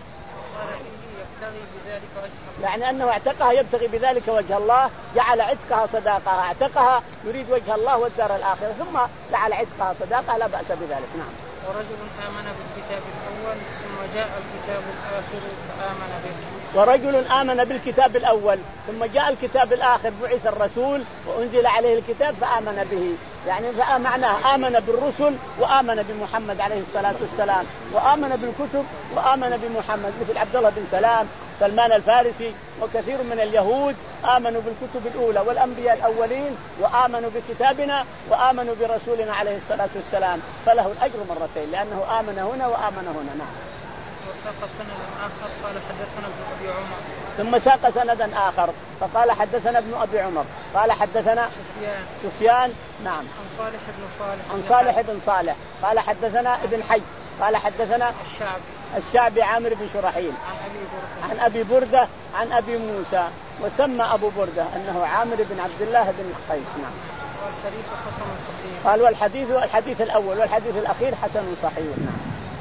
يعني أنه اعتقها يبتغي بذلك وجه الله، جعل عتقها صداقها، اعتقها يريد وجه الله والدار الآخرة، ثم جعل عتقها صداقها، لا بأس بذلك. نعم. ورجل آمن بالكتاب الأول ثم جاء الكتاب الآخر فآمن به. ورجل آمن بالكتاب الأول ثم جاء الكتاب الآخر، بعث الرسول وأنزل عليه الكتاب فآمن به، يعني معناه آمن بالرسل وآمن بمحمد عليه الصلاة والسلام، وآمن بالكتب وآمن بمحمد، مثل عبد الله بن سلام، سلمان الفارسي، وكثير من اليهود آمنوا بالكتب الأولى والأنبياء الأولين، وآمنوا بكتابنا وآمنوا برسولنا عليه الصلاة والسلام، فله الأجر مرتين لأنه آمن هنا وآمن هنا. نعم. وساق سندا آخر قال حدثنا ابن أبي عمر. ثم ساق سندا آخر فقال حدثنا ابن أبي عمر قال حدثنا سفيان. سفيان نعم. عن صالح بن صالح. عن صالح بن صالح قال حدثنا ابن حي قال حدثنا الشعبي. الشعبي عامر بن شرحيل عن أبي بردة. عن أبي بردة عن أبي موسى، وسمى أبو بردة أنه عامر بن عبد الله بن قيس. نعم. والحديث حسن صحيح. قال والحديث الحديث الأول والحديث الأخير حسن صحيح. نعم.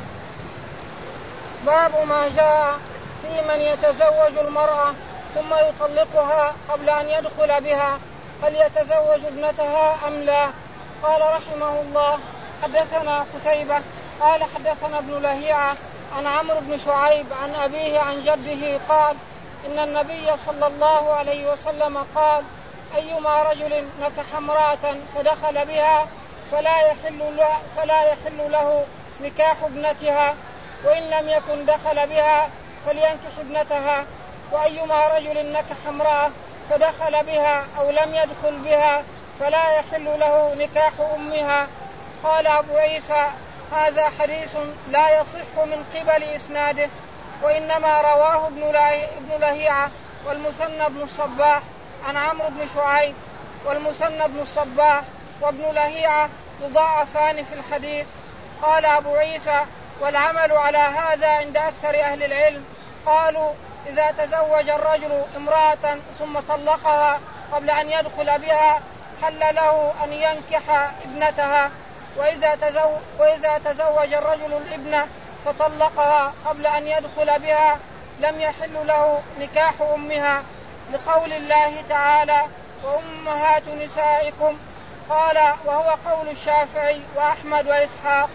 باب ما جاء في من يتزوج المرأة ثم يطلقها قبل أن يدخل بها، هل يتزوج ابنتها أم لا؟ قال رحمه الله حدثنا قتيبة قال حدثنا ابن لهيعة عن عمرو بن شعيب عن أبيه عن جده قال إن النبي صلى الله عليه وسلم قال أيما رجل نكح امرأة فدخل بها فلا يحل له, فلا يحل له نكاح ابنتها، وإن لم يكن دخل بها فلينكح ابنتها، وأيما رجل نكح امرأة فدخل بها أو لم يدخل بها فلا يحل له نكاح أمها. قال أبو عيسى هذا حديث لا يصح من قبل إسناده، وإنما رواه ابن لهيعة والمثنى بن الصباح عن عمرو بن شعيب، والمثنى بن الصباح وابن لهيعة يضاعفان في الحديث. قال أبو عيسى والعمل على هذا عند أكثر أهل العلم، قالوا إذا تزوج الرجل امرأة ثم طلقها قبل أن يدخل بها حل له أن ينكح ابنتها، وإذا تزوج, وإذا تزوج الرجل الابنة فطلقها قبل أن يدخل بها لم يحل له نكاح أمها، لقول الله تعالى وأمهات نسائكم. قال وهو قول الشافعي وأحمد وإسحاق.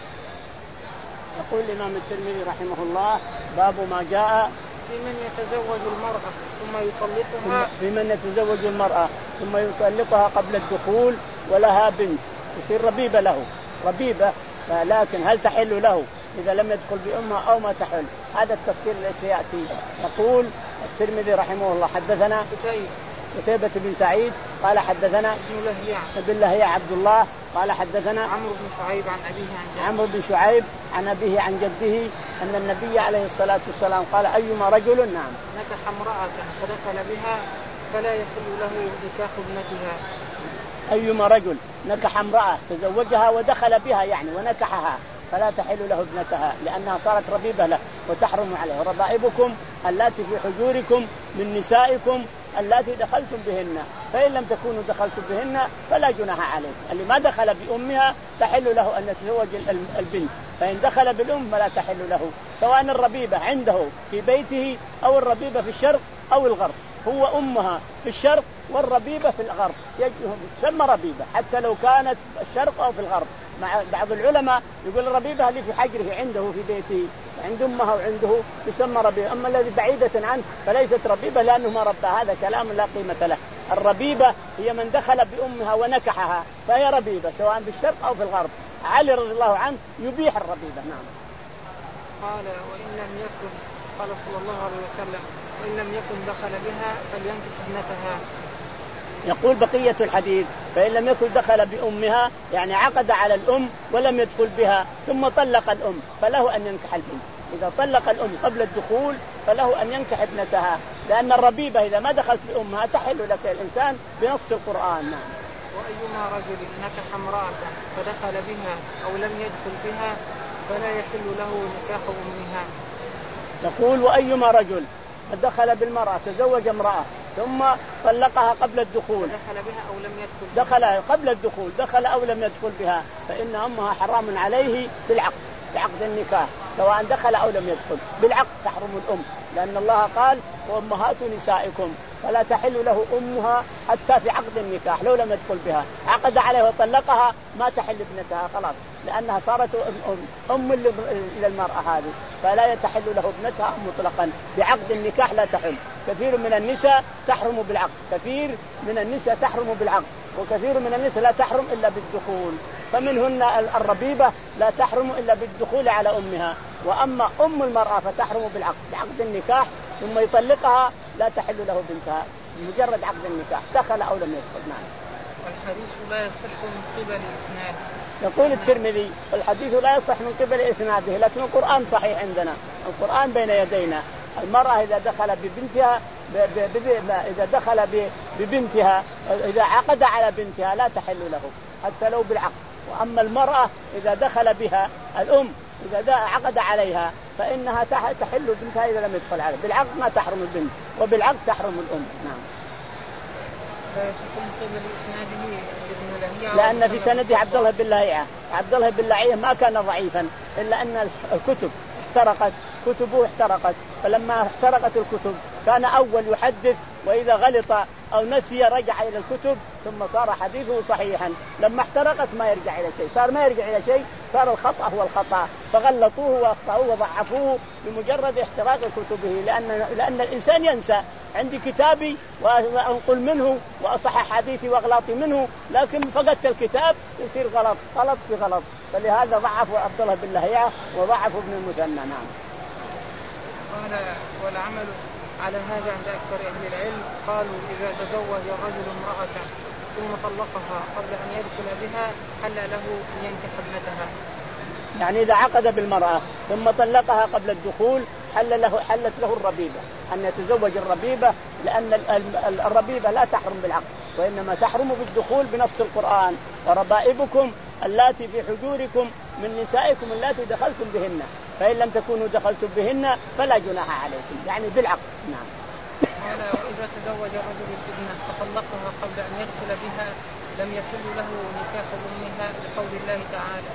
يقول الإمام الترمذي رحمه الله باب ما جاء في من يتزوج المرأة ثم يطلقها في من يتزوج المرأة ثم يطلقها قبل الدخول ولها بنت يصير ربيبة له ربيبة، لكن هل تحل له إذا لم يدخل بأمها أو ما تحل؟ هذا التفسير الذي سيأتي. يقول الترمذي رحمه الله حدثنا قتيبة بن سعيد قال حدثنا ابن لهيعة عبد الله قال حدثنا عمرو بن شعيب عن أبيه عن جده عمرو بن شعيب عن أبيه عن جده أن النبي عليه الصلاة والسلام قال أيما رجل نعم نكح امرأة فدخل بها فلا يحل له نكاح ابنتها. أيما رجل نكح امرأة تزوجها ودخل بها يعني ونكحها فلا تحل له ابنتها لأنها صارت ربيبة له وتحرم عليه. وربائبكم اللاتي في حجوركم من نسائكم اللاتي دخلتم بهن، فإن لم تكونوا دخلتم بهن فلا جناح عليكم. اللي ما دخل بأمها تحل له أن يتزوج البنت، فإن دخل بالأم فلا تحل له، سواء الربيبة عنده في بيته أو الربيبة في الشرق أو الغرب. هو أمها في الشرق والربيبة في الغرب تسمى ربيبة حتى لو كانت الشرق أو في الغرب. مع بعض العلماء يقول الربيبة اللي في حجره عنده في بيته عند أمها وعنده تسمى ربيبة، أما الذي بعيدة عنه فليست ربيبة لأنه ما ربى. هذا كلام لا قيمة له. الربيبة هي من دخل بأمها ونكحها فهي ربيبة سواء في الشرق أو في الغرب. علي رضي الله عنه يبيح الربيبة. نعم. قال وإن لم يكن قال صلى الله عليه وسلم وإن لم يكن دخل بها فلينكح ابنتها. يقول بقية الحديث فإن لم يكن دخل بأمها يعني عقد على الأم ولم يدخل بها ثم طلق الأم فله أن ينكح البنت. إذا طلق الأم قبل الدخول فله أن ينكح ابنتها، لأن الربيبة إذا ما دخلت بأمها تحل لك الإنسان بنص القرآن. نعم. وأيما رجل نكح امرأة فدخل بها أو لم يدخل بها فلا يحل له نكاح أمها. يقول وأيما رجل دخل بالمرأة تزوج امرأة ثم طلقها قبل الدخول دخل بها أو لم يدخل دخل قبل الدخول دخل أو لم يدخل بها فإن أمها حرام عليه في العقد بعقد النكاح سواء دخل أو لم يدخل بالعقد تحرم الأم لأن الله قال وأمهات نسائكم فلا تحل له أمها حتى في عقد النكاح لو لم يدخل بها عقد عليه وطلقها ما تحل ابنتها خلاص لأنها صارت أم, أم للمرأة هذه فلا يتحل له ابنتها مطلقا بعقد النكاح لا تحل. كثير من النساء تحرم بالعقد كثير من النساء تحرم بالعقد وكثير من النساء لا تحرم إلا بالدخول فمنهن الربيبة لا تحرم إلا بالدخول على أمها وأما أم المرأة فتحرم بالعقد بعقد النكاح ثم يطلقها لا تحل له بنتها بمجرد عقد النكاح دخل أو لم يدخل. نعم. والحديث لا يصح من قبل إسناده. يقول الترمذي الحديث لا يصح من قبل إسناده لكن القرآن صحيح عندنا القرآن بين يدينا. المرأة إذا دخل ببنتها إذا دخل ببنتها إذا عقد على بنتها لا تحل له حتى لو بالعقد. وأما المرأة إذا دخل بها الأم إذا عقد عليها فإنها تحل بنتها إذا لم يدخل عليها بالعقد ما تحرم البنت وبالعقد تحرم الأم. نعم. لأن في سنده عبد الله بن لهيعة عبد الله بن لهيعة ما كان ضعيفا إلا أن الكتب احترقت كتبه احترقت فلما احترقت الكتب كان أول يحدث وإذا غلط أو نسي رجع إلى الكتب ثم صار حديثه صحيحا. لما احترقت ما يرجع إلى شيء صار ما يرجع إلى شيء صار الخطأ هو الخطأ فغلطوه وأخطأوه وضعفوه بمجرد احتراق كتبه لأن, لأن الإنسان ينسى. عندي كتابي وأنقل منه وأصحح حديثي وأغلاطي منه لكن فقدت الكتاب يصير غلط غلط في غلط فلهذا ضعفوا عبد الله بن لهيعة وضعفوا ابن المثنى. نعم. قال والعمل على هذا عند أكثر أهل العلم قالوا إذا تزوج الرجل امرأة ثم طلقها قبل أن يدخل بها حل له أن ينكح ابنتها. يعني إذا عقد بالمرأة ثم طلقها قبل الدخول حل له حلت له الربيبة أن يتزوج الربيبة لأن الربيبة لا تحرم بالعقد وإنما تحرم بالدخول بنص القرآن وربائبكم اللاتي في حجوركم من نسائكم اللاتي دخلتم بهن فإن لم تكونوا دخلتم بهن فلا جناح عليكم يعني بالعقد. نعم. قال وإذا تزوج رجل ابنة فطلقها قبل أن يدخل بها لم يحل له نكاح أمها لقول الله تعالى.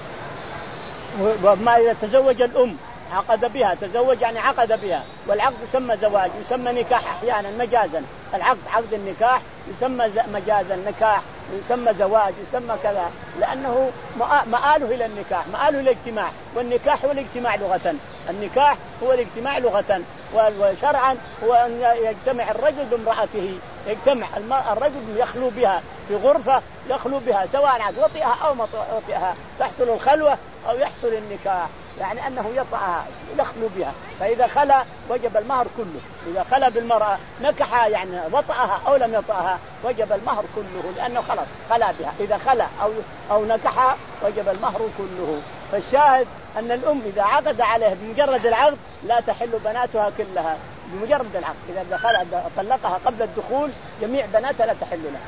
وما إذا تزوج الأم عقد بها تزوج يعني عقد بها والعقد يسمى زواج يسمى نكاح أحيانا مجازا العقد عقد النكاح يسمى مجازا نكاح يسمى زواج يسمى كذا لأنه مآله إلى النكاح مآله إلى الاجتماع والنكاح هو الاجتماع لغة النكاح هو الاجتماع لغة وشرعا هو أن يجتمع الرجل بامرأته يجتمع الرجل يخلو بها في غرفة يخلو بها سواء عاد وطئها أو ما وطئها تحصل الخلوة أو يحصل النكاح يعني أنه يطأها يخلو بها فإذا خلا وجب المهر كله. إذا خلا بالمرأة نكحها يعني وطأها أو لم يطأها وجب المهر كله لأنه خلاص خلا بها. إذا خلا أو أو نكحها وجب المهر كله. فالشاهد أن الأم إذا عقد عليه بمجرد العقد لا تحل بناتها كلها بمجرد العقد. إذا دخل طلقها قبل الدخول جميع بناتها لا تحل لها.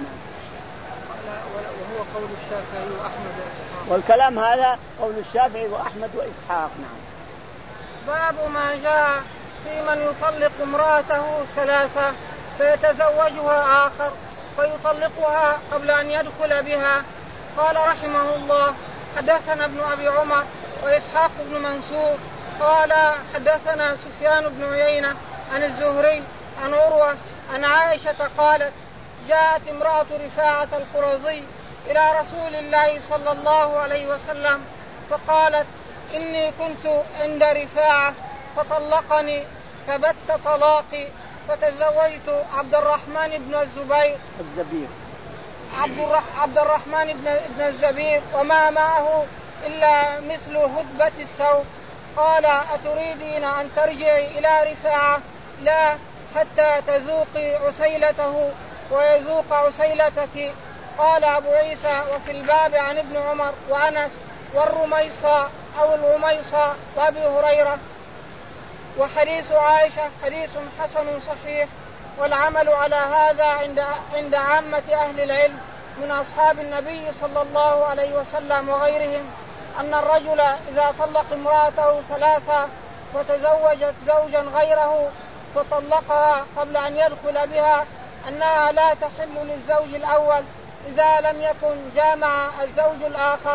وهو قول الشافعي وأحمد وإسحاق. والكلام هذا قول الشافعي وأحمد وإسحاق. نعم. باب ما جاء في من يطلق امرأته ثلاثة فيتزوجها آخر فيطلقها قبل أن يدخل بها. قال رحمه الله حدثنا ابن أبي عمر وإسحاق بن منصور قال حدثنا سفيان بن عيينة عن الزهري عن عروة عن عائشة قالت جاءت امرأة رفاعة القرظي إلى رسول الله صلى الله عليه وسلم فقالت إني كنت عند رفاعة فطلقني فبت طلاقي فتزوجت عبد الرحمن بن الزبير الزبير عبد الرحمن بن الزبير وما معه إلا مثل هدبة الثوب. قال أتريدين أن ترجعي إلى رفاعة؟ لا حتى تذوقي عسيلته ويذوق عسيلتك. قال أبو عيسى وفي الباب عن ابن عمر وأنس والرميصة أو الرميصة وأبي هريرة. وحديث عائشة حديث حسن صحيح والعمل على هذا عند عند عامة أهل العلم من أصحاب النبي صلى الله عليه وسلم وغيرهم أن الرجل إذا طلق امرأته ثلاثة وتزوجت زوجا غيره فطلقها قبل أن يدخل بها أنها لا تحل للزوج الأول إذا لم يكن جامع الزوج الآخر.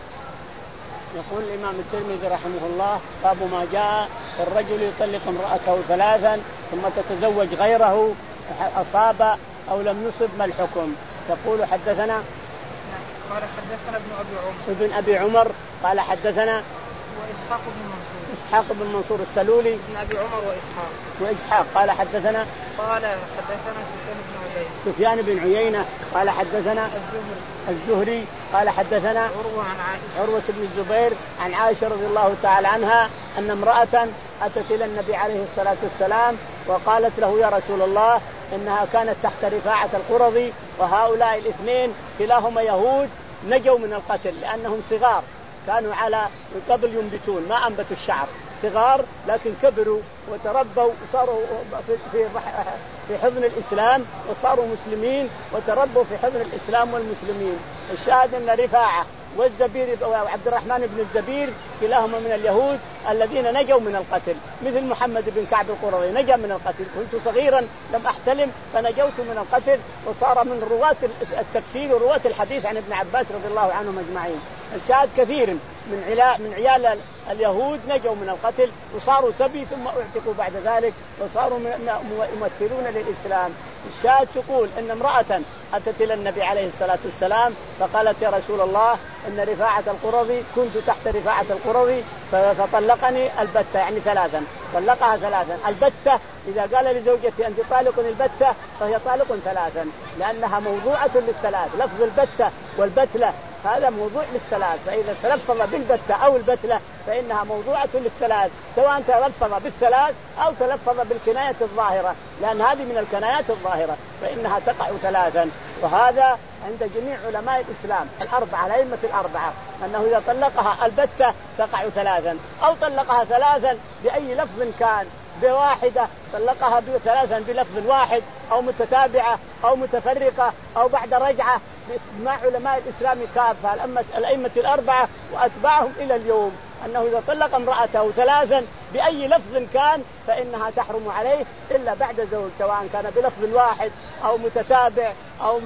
يقول الإمام الترمذي رحمه الله: باب ما جاء الرجل يطلق امرأته ثلاثا ثم تتزوج غيره أصاب أو لم يصب ما الحكم؟ يقول: حدثنا قال حدثنا ابن أبي عمر ابن أبي عمر قال حدثنا وإسحاق بن منصور إسحاق بن منصور السلولي ابن أبي عمر وإسحاق وإسحاق قال حدثنا قال حدثنا سفيان بن عيينة سفيان بن عيينة قال حدثنا الزهري الزهري قال حدثنا عروة عن عائشة عروة بن الزبير عن عائشة رضي الله تعالى عنها أن امرأة أتت إلى النبي عليه الصلاة والسلام وقالت له: يا رسول الله، إنها كانت تحت رفاعة القرظي، وهؤلاء الاثنين كلاهما يهود نجوا من القتل لأنهم صغار، كانوا على قبل ينبتون ما أنبتوا الشعر، صغار لكن كبروا وتربوا وصاروا في في حضن الإسلام وصاروا مسلمين وتربوا في حضن الإسلام والمسلمين. الشاهد أن رفاعة والزبير وعبد الرحمن بن الزبير كلاهما من اليهود الذين نجوا من القتل، مثل محمد بن كعب القرظي نجا من القتل: كنت صغيرا لم أحتلم فنجوت من القتل، وصار من رواة التفسير ورواة الحديث عن ابن عباس رضي الله عنهم أجمعين. الشاهد كثير من عيال من عيال اليهود نجوا من القتل وصاروا سبي ثم اعتقوا بعد ذلك وصاروا ممثلون للإسلام. الشاهد تقول إن امرأة أتت إلى النبي عليه الصلاة والسلام فقالت: يا رسول الله، إن رفاعة القرظي كنت تحت رفاعة القرظي فطلقني البتة، يعني ثلاثا، طلقها ثلاثا. البتة إذا قال لزوجتي أنت طالق البتة فهي طالق ثلاثا، لأنها موضوعة للثلاث. لفظ البتة والبتلة هذا موضوع للثلاث، فإذا تلفظ بالبتة أو البتلة فإنها موضوعة للثلاث، سواء تلفظ بالثلاث أو تلفظ بالكناية الظاهرة، لأن هذه من الكنايات الظاهرة فإنها تقع ثلاثا. وهذا عند جميع علماء الإسلام الأربعة الأئمة الأربعة أنه إذا طلقها البتة تقع ثلاثا، أو طلقها ثلاثا بأي لفظ كان، بواحدة طلقها بثلاثا بلفظ واحد، أو متتابعة أو متفرقة أو بعد رجعة، مع علماء الإسلام كافة الأئمة الأربعة وأتباعهم إلى اليوم، أنه إذا طلق امرأته ثلاثا بأي لفظ كان فإنها تحرم عليه إلا بعد زوج، سواء كان بلفظ واحد أو متتابع أو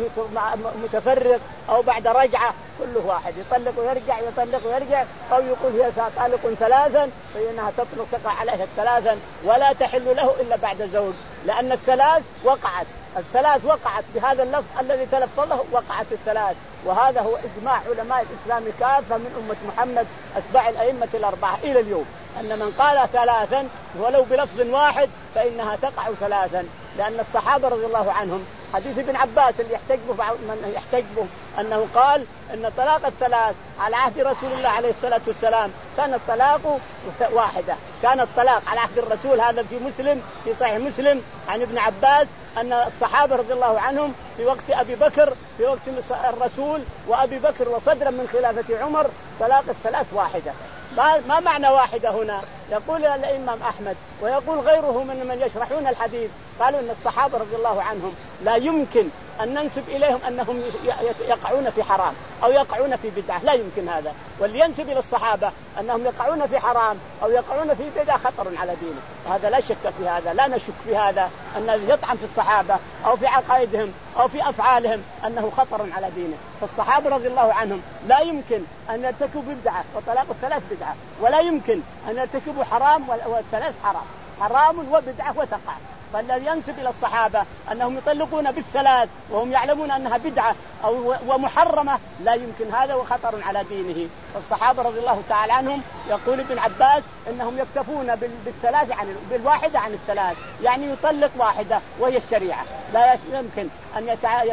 متفرق أو بعد رجعة، كله واحد، يطلق ويرجع يطلق ويرجع، أو يقول هي طالق ثلاثا فإنها تطلق تقع عليها الثلاثا ولا تحل له إلا بعد زوج، لأن الثلاث وقعت الثلاث وقعت بهذا اللفظ الذي تلفظه، وقعت الثلاث. وهذا هو إجماع علماء الإسلام كافة من أمة محمد أتباع الأئمة الأربعة إلى اليوم، أن من قال ثلاثا ولو بلفظ واحد فإنها تقع ثلاثا، لأن الصحابة رضي الله عنهم حديث ابن عباس اللي يحتج به من يحتج به أنه قال إن طلاق الثلاث على عهد رسول الله عليه الصلاة والسلام كان الطلاق واحدة، كان الطلاق على عهد الرسول، هذا في مسلم في صحيح مسلم عن ابن عباس أن الصحابة رضي الله عنهم في وقت أبي بكر في وقت الرسول وأبي بكر وصدرا من خلافة عمر طلاق الثلاث واحدة. ما معنى واحدة هنا؟ يقول الإمام أحمد ويقول غيره من من يشرحون الحديث، قالوا أن الصحابة رضي الله عنهم لا يمكن أن ننسب إليهم أنهم يقعون في حرام أو يقعون في بدعة، لا يمكن هذا. واللي ينسب إلى الصحابة أنهم يقعون في حرام أو يقعون في بدعة خطر على دينه، وهذا لا شك في هذا، لا نشك في هذا أن يطعن في الصحابة أو في عقائدهم أو في أفعالهم أنه خطر على دينه. فالصحابة رضي الله عنهم لا يمكن أن يرتكبوا بدعة، وطلاق الثلاث بدعة، ولا يمكن أن يرتكبوا حرام والثلاث حرام، حرام وبدعة وتقع. فالذي ينسب إلى الصحابة أنهم يطلقون بالثلاث وهم يعلمون أنها بدعة أو ومحرمة لا يمكن هذا، وخطر على دينه. فالصحابة رضي الله تعالى عنهم يقول ابن عباس أنهم يكتفون بالثلاث عن بالواحدة عن الثلاث، يعني يطلق واحدة وهي الشريعة، لا يمكن أن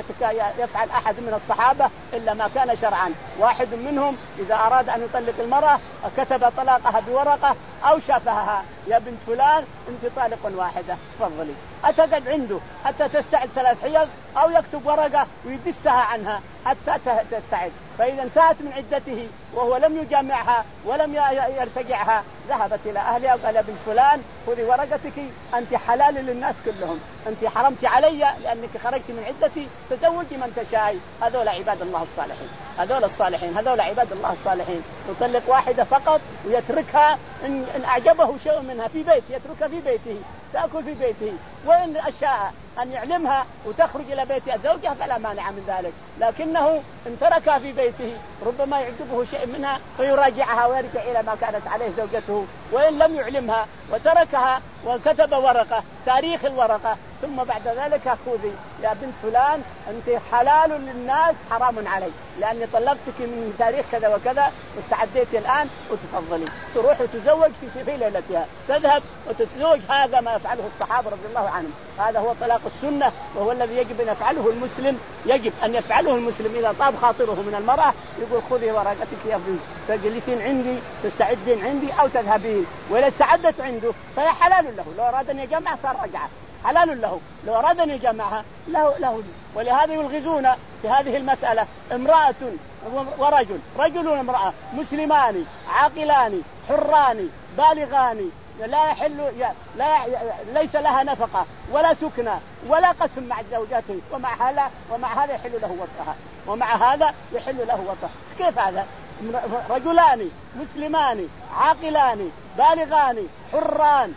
يفعل أحد من الصحابة إلا ما كان شرعا. واحد منهم إذا أراد أن يطلق المرأة كتب طلاقها بورقة أو شافها: يا بنت فلان أنت طالق واحدة تفضلي، أتقعد عنده حتى تستعد ثلاث حيض أو يكتب ورقة ويدسها عنها حتى تستعد. فإذا انتهت من عدته وهو لم يجامعها ولم يرتجعها ذهبت إلى أهلها وقال بنت فلان خذي ورقتك أنت حلال للناس كلهم، أنت حرمت علي لأنك خرجت من عدتي، تزوجي من تشاء. هذول عباد الله الصالحين، هذول الصالحين، هذول عباد الله الصالحين. يطلق واحدة فقط ويتركها إن, إن أعجبه شيء منها في بيت يتركها في بيته تأكل في بيته، وإن أشاء أن يعلمها وتخرج إلى بيت زوجها فلا مانع من ذلك. لكنه إن تركها في بيته ربما يعجبه شيء منها فيراجعها ويرجع إلى ما كانت عليه زوجته. وإن لم يعلمها وتركها وكتب ورقة تاريخ الورقة ثم بعد ذلك خذي يا بنت فلان أنت حلال للناس حرام علي لأني طلقتك من تاريخ كذا وكذا واستعديت الآن وتفضلي تروح وتزوج في في ليلتها، تذهب وتتزوج. هذا ما يفعله الصحابة رضي الله عنهم، هذا هو طلاق السنة وهو الذي يجب أن يفعله المسلم، يجب أن يفعله المسلم إذا طاب خاطره من المرأة يقول خذي ورقتك يا بنت تجلسين عندي تستعدين عندي أو تذهبين. وإذا استعدت عنده فهي حلال له، لو أراد أن يجمع صار رجعه حلال له، لو أراد أن يجمعها له له. ولهذا يلغزون في هذه المسألة امرأة ورجل، رجل وامرأة مسلمان عاقلان حران بالغان لا يحل لا ليس لها نفقة ولا سكنى ولا قسم مع زوجته، ومع هذا ومع هذا يحل له وطئها، ومع هذا يحل له وطئها. كيف هذا؟ رجلان مسلمان عاقلان بالغان حران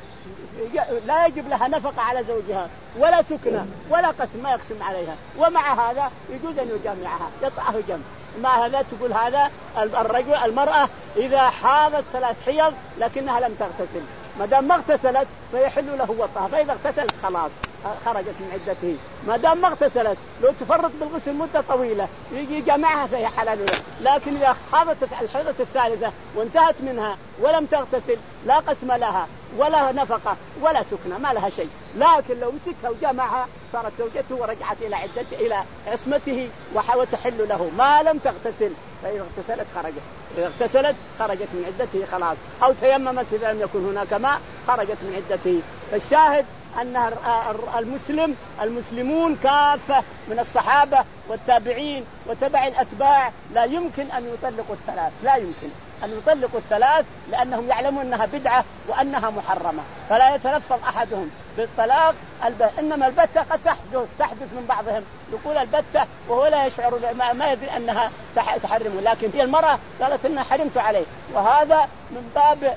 لا يجب لها نفقة على زوجها ولا سكنة ولا قسم ما يقسم عليها، ومع هذا يجوز أن يجامعها يطعه جمع. مع هذا تقول هذا الرجل المرأة إذا حاضت ثلاث حيض لكنها لم تغتسل، ما دام ما اغتسلت فيحل له وطئها، فإذا اغتسلت خلاص خرجت من عدته. ما دام ما اغتسلت لو تفرط بالغسل مدة طويلة يجي جمعها فهي حلال له. لكن إذا حاضت الحيضة الثالثة وانتهت منها ولم تغتسل لا قسم لها ولا نفقة ولا سكنة ما لها شيء. لكن لو مسكها وجمعها صارت زوجته ورجعت إلى عدته إلى عصمته وتحل له ما لم تغتسل. فإذا اغتسلت خرجت، إذا اغتسلت خرجت من عدته خلاص، أو تيممت إذا لم يكن هناك ماء خرجت من عدته. فالشاهد أن المسلم المسلمون كافة من الصحابة والتابعين وتبع الأتباع لا يمكن أن يطلقوا الثلاث، لا يمكن أن يطلقوا الثلاث لأنهم يعلمون أنها بدعة وأنها محرمة، فلا يتلفظ أحدهم بالطلاق. إنما البتة قد تحدث تحدث من بعضهم يقول البتة وهو لا يشعر ما يدري أنها تحرمه، لكن هي المرأة قالت إنها حرمت عليه. وهذا من باب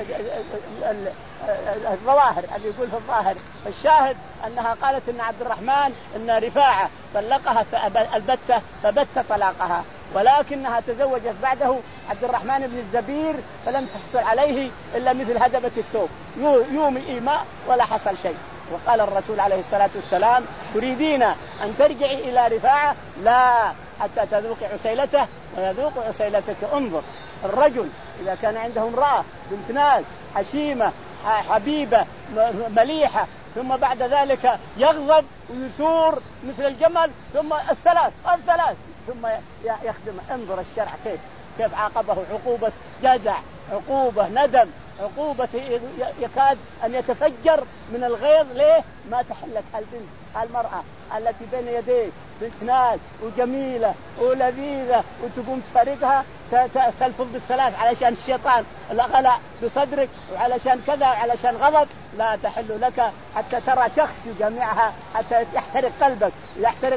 الظواهر اللي يقول في الظاهر. الشاهد أنها قالت إن عبد الرحمن إن رفاعة طلقها البتة فبت طلاقها، ولكنها تزوجت بعده عبد الرحمن بن الزبير فلم تحصل عليه إلا مثل هدبة الثوب يوم إيماء ولا حصل شيء. وقال الرسول عليه الصلاة والسلام تريدين أن ترجعي إلى رفاعة؟ لا حتى تذوقي عسيلته ويذوق عسيلتك. انظر الرجل إذا كان عنده امرأة بنت ناس حشيمة حبيبة مليحة ثم بعد ذلك يغضب ويثور مثل الجمل ثم الثلاث الثلاث ثم يخدم. انظر الشرع كيف كيف عاقبه عقوبة جزع، عقوبة ندم، عقوبة يكاد أن يتفجر من الغيظ. ليه؟ ما تحلك البنت المرأة التي بين يديك بنت ناس وجميلة ولذيذة وتقوم تفارقها تلفظ بالثلاث علشان الشيطان الغلاء بصدرك وعلشان كذا وعلشان غضب. لا تحل لك حتى ترى شخص يجمعها حتى يحترق قلبك يحترق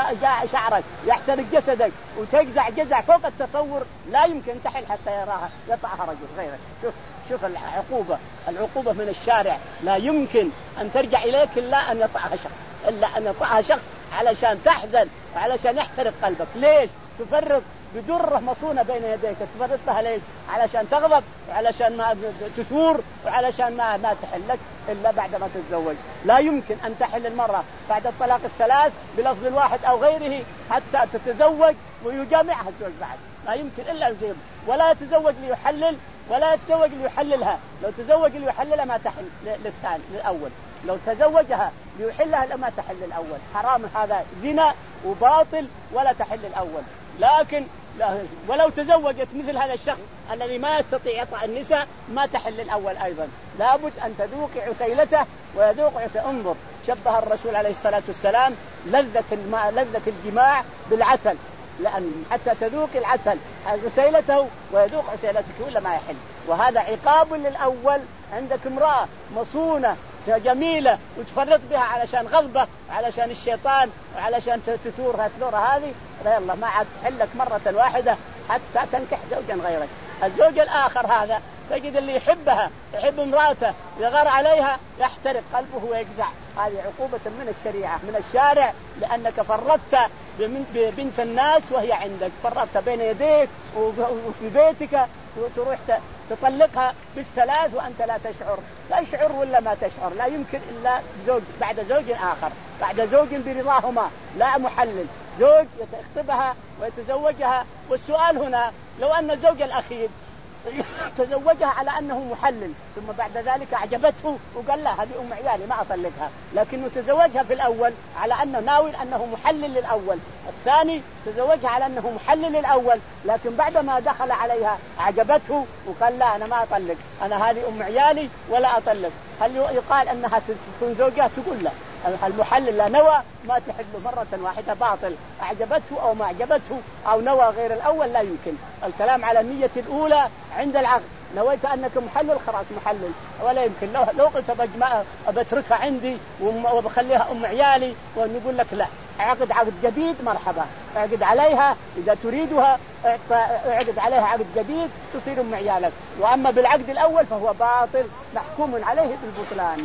شعرك يحترق جسدك وتجزع جزع فوق التصور. لا يمكن تحل حتى يراها يطعها رجل غيرك. شوف شوف العقوبة العقوبة من الشارع. لا يمكن أن ترجع إليك إلا أن يطعها شخص إلا أن يطعها شخص علشان تحزن وعلشان يحترق قلبك. ليش تفرق بدرة مصونة بين يديك تفرقها ليش؟ علشان تغضب وعلشان ما تثور وعلشان ما ما تحلك إلا بعد ما تتزوج. لا يمكن أن تحل المرأة بعد الطلاق الثلاث بلفظ الواحد أو غيره حتى تتزوج ويجامعها الزوج بعد. لا يمكن إلا الزوج. ولا يتزوج ليحلل ولا يتزوج ليحللها. لو تزوج ليحللها ما تحل للثاني للأول. لو تزوجها ليحلها لما تحل الأول. حرام هذا زنا وباطل ولا تحل الأول. لكن ولو تزوجت مثل هذا الشخص الذي ما يستطيع يطأ النساء ما تحل الأول أيضا. لابد أن تذوق عسيلته ويذوق عسيلته. انظر شبه الرسول عليه الصلاة والسلام لذة الماء لذة الجماع بالعسل. لأن حتى تذوق العسل عسيلته ويذوق عسيلتك ولا ما يحل. وهذا عقاب للأول. عندك امرأة مصونة جميلة وتفرط بها علشان غضبة علشان الشيطان وعلشان تثورها الثورة هذه، يلا ما عاد تحلك مرة واحدة حتى تنكح زوجا غيرك. الزوج الآخر هذا تجد اللي يحبها يحب امرأته يغار عليها يحترق قلبه ويجزع. هذه عقوبة من الشريعة من الشارع، لأنك فرطت ببنت الناس وهي عندك، فرطت بين يديك وفي بيتك وتروح تطلقها بالثلاث وأنت لا تشعر. لا يشعر ولا ما تشعر، لا يمكن إلا زوج بعد زوج آخر، بعد زوج برضاهما لا محلل. زوج يخطبها ويتزوجها. والسؤال هنا لو أن الزوج الأخير تزوجها على أنه محلل ثم بعد ذلك أعجبته وقال لا هذه أم عيالي ما أطلقها، لكنه تزوجها في الأول على أنه ناوي أنه محلل للأول، الثاني تزوجها على أنه محلل للأول لكن بعدما دخل عليها أعجبته وقال لا أنا ما أطلق، أنا هذه أم عيالي ولا أطلق. هل يقال أنها تكون زوجها؟ تقول لا، المحلل لا نوى ما تحل مرة واحدة باطل، أعجبته أو ما أعجبته أو نوى غير الأول لا يمكن. الكلام على النية الأولى عند العقد، نويت أنك محلل خلاص محلل ولا يمكن. لو, لو قلت بتركها عندي وبخليها أم عيالي ونقول لك لا، عقد عقد جديد مرحبا، اعقد عليها إذا تريدها، اعقد عليها عقد جديد تصير أم عيالك. وأما بالعقد الأول فهو باطل محكوم عليه بالبطلان.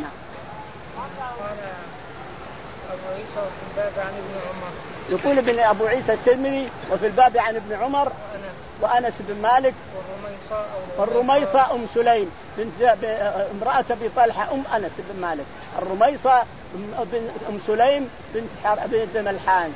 أبو عيسى وفي الباب عن ابن عمر. يقول ابن أبو عيسى الترمذي وفي الباب عن ابن عمر وأنس بن مالك والرميصة أم سليم بنت امرأة أبي طلحة أم أنس بن مالك، الرميصة أم سليم بنت بنت ملحان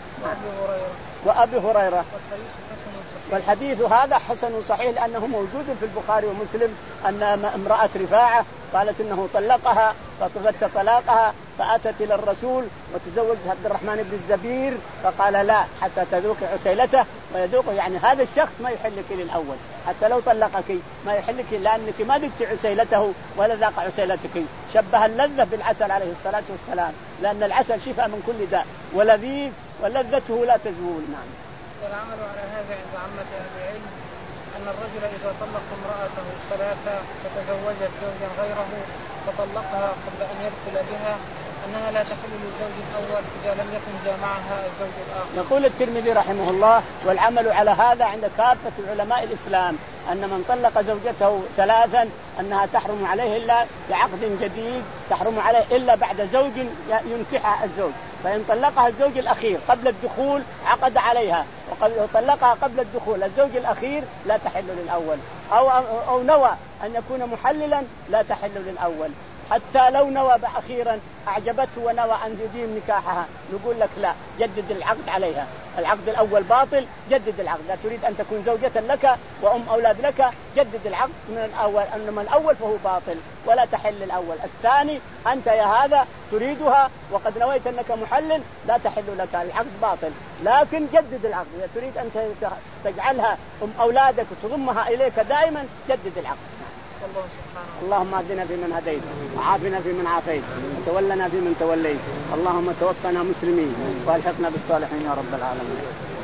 وأبي هريرة. والحديث هذا حسن صحيح لأنه موجود في البخاري ومسلم أن امرأة رفاعة قالت إنه طلقها فطلقت طلاقها فأتت إلى الرسول وتزوجت عبد الرحمن بن الزبير فقال لا حتى تذوق عسيلته ويذوق، يعني هذا الشخص ما يحلك للأول حتى لو طلقك ما يحلك لأنك ما ذقت عسيلته ولا ذاق عسيلتك. شبه اللذة بالعسل عليه الصلاة والسلام لأن العسل شفاء من كل داء ولذيذ ولذته لا تزول. نعم. والعمل على هذا عند عامة أهل العلم أن الرجل إذا طلق امرأته ثلاثة فتزوجت زوجا غيره فطلقها قبل أن يدخل بها أنها لا تحل للزوج الأول إذا لم يكن جامعها الزوج الآخر. يقول الترمذي رحمه الله والعمل على هذا عند كافة علماء الإسلام أن من طلق زوجته ثلاثا أنها تحرم عليه إلا بعقد جديد، تحرم عليه إلا بعد زوج ينكحها الزوج. فإن طلقها الزوج الأخير قبل الدخول عقد عليها وقد طلقها قبل الدخول الزوج الأخير لا تحل للأول، أو أو نوى أن يكون محللا لا تحل للأول. حتى لو نوى أخيرا أعجبته ونوى أن يديم نكاحها نقول لك لا، جدد العقد عليها. العقد الأول باطل، جدد العقد. لا تريد أن تكون زوجة لك وأم أولاد لك جدد العقد من الأول، أنما الأول فهو باطل ولا تحل الأول. الثاني أنت يا هذا تريدها وقد نويت أنك محلل لا تحل لك، العقد باطل، لكن جدد العقد. إذا تريد أن تجعلها أم أولادك وتضمها إليك دائما جدد العقد. اللهم اهدنا فيمن هديت وعافنا فيمن عافيت وتولنا فيمن توليت، اللهم توفنا مسلمين والحقنا بالصالحين يا رب العالمين.